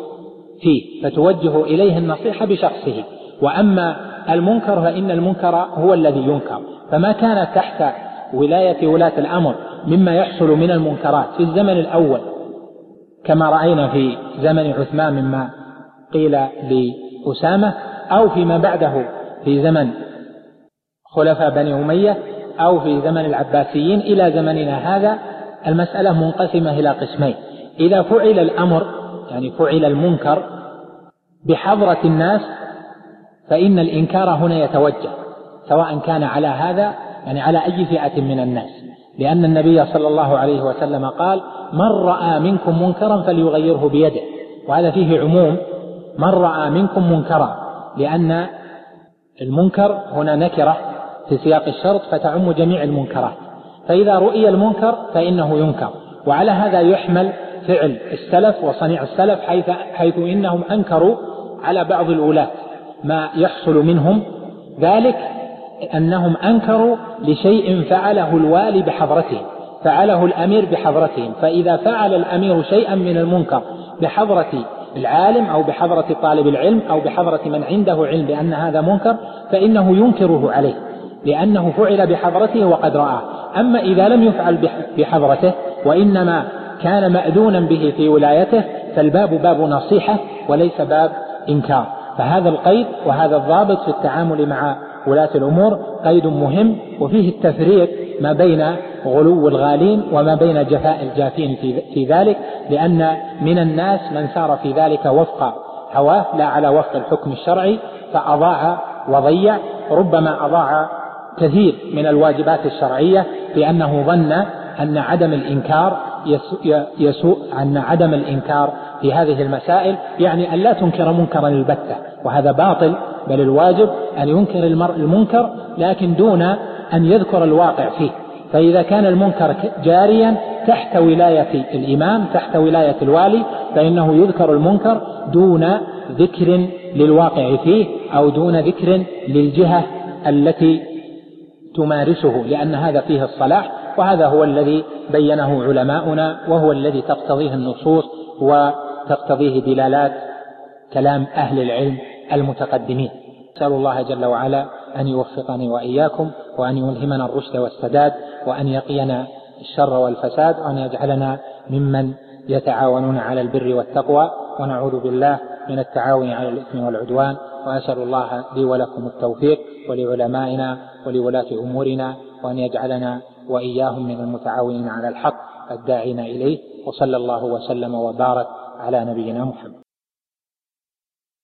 فيه فتوجه إليه النصيحة بشخصه. وأما المنكر فإن المنكر هو الذي ينكر، فما كان تحت ولاية ولاة الأمر مما يحصل من المنكرات في الزمن الأول كما رأينا في زمن عثمان مما قيل لأسامة، أو فيما بعده في زمن خلفاء بني أمية، أو في زمن العباسيين إلى زمننا هذا، المسألة منقسمة إلى قسمين. إذا فعل الأمر يعني فعل المنكر بحضرة الناس فإن الإنكار هنا يتوجه، سواء كان على هذا يعني على أي فئة من الناس، لأن النبي صلى الله عليه وسلم قال من رأى منكم منكرا فليغيره بيده، وهذا فيه عموم من رأى منكم منكرا، لأن المنكر هنا نكرة في سياق الشرط فتعم جميع المنكرات، فإذا رؤي المنكر فإنه ينكر. وعلى هذا يحمل فعل السلف وصنيع السلف حيث إنهم أنكروا على بعض الولاة ما يحصل منهم ذلك، أنهم أنكروا لشيء فعله الوالي بحضرتهم، فعله الأمير بحضرتهم، فإذا فعل الأمير شيئا من المنكر بحضرة العالم أو بحضرة طالب العلم أو بحضرة من عنده علم بأن هذا منكر فإنه ينكره عليه لأنه فعل بحضرته وقد رآه. أما إذا لم يفعل بحضرته وإنما كان مأذونا به في ولايته فالباب باب نصيحة وليس باب إنكار. فهذا القيد وهذا الضابط في التعامل مع ولاة الأمور قيد مهم، وفيه التفريق ما بين غلو الغالين وما بين جفاء الجافين في ذلك، لأن من الناس من سار في ذلك وفق هواه لا على وفق الحكم الشرعي فأضاع وضيع، ربما أضاع كثير من الواجبات الشرعية لأنه ظن أن عدم الإنكار أن عدم الإنكار في هذه المسائل يعني أن لا تنكر منكرا البتة، وهذا باطل، بل الواجب أن ينكر المرء المنكر لكن دون أن يذكر الواقع فيه. فإذا كان المنكر جاريا تحت ولاية الإمام تحت ولاية الوالي فإنه يذكر المنكر دون ذكر للواقع فيه أو دون ذكر للجهة التي تمارسه، لأن هذا فيه الصلاح، وهذا هو الذي بينه علماؤنا وهو الذي تقتضيه النصوص وتقتضيه دلالات كلام أهل العلم المتقدمين. أسأل الله جل وعلا أن يوفقني وإياكم وأن يلهمنا الرشد والسداد وأن يقينا الشر والفساد وأن يجعلنا ممن يتعاونون على البر والتقوى ونعوذ بالله من التعاون على الإثم والعدوان. وأسأل الله لي ولكم التوفيق، ولعلمائنا ولولاة أمورنا، وأن يجعلنا وإياهم من المتعاونين على الحق الداعين إليه. وصلى الله وسلم وبارك على نبينا محمد.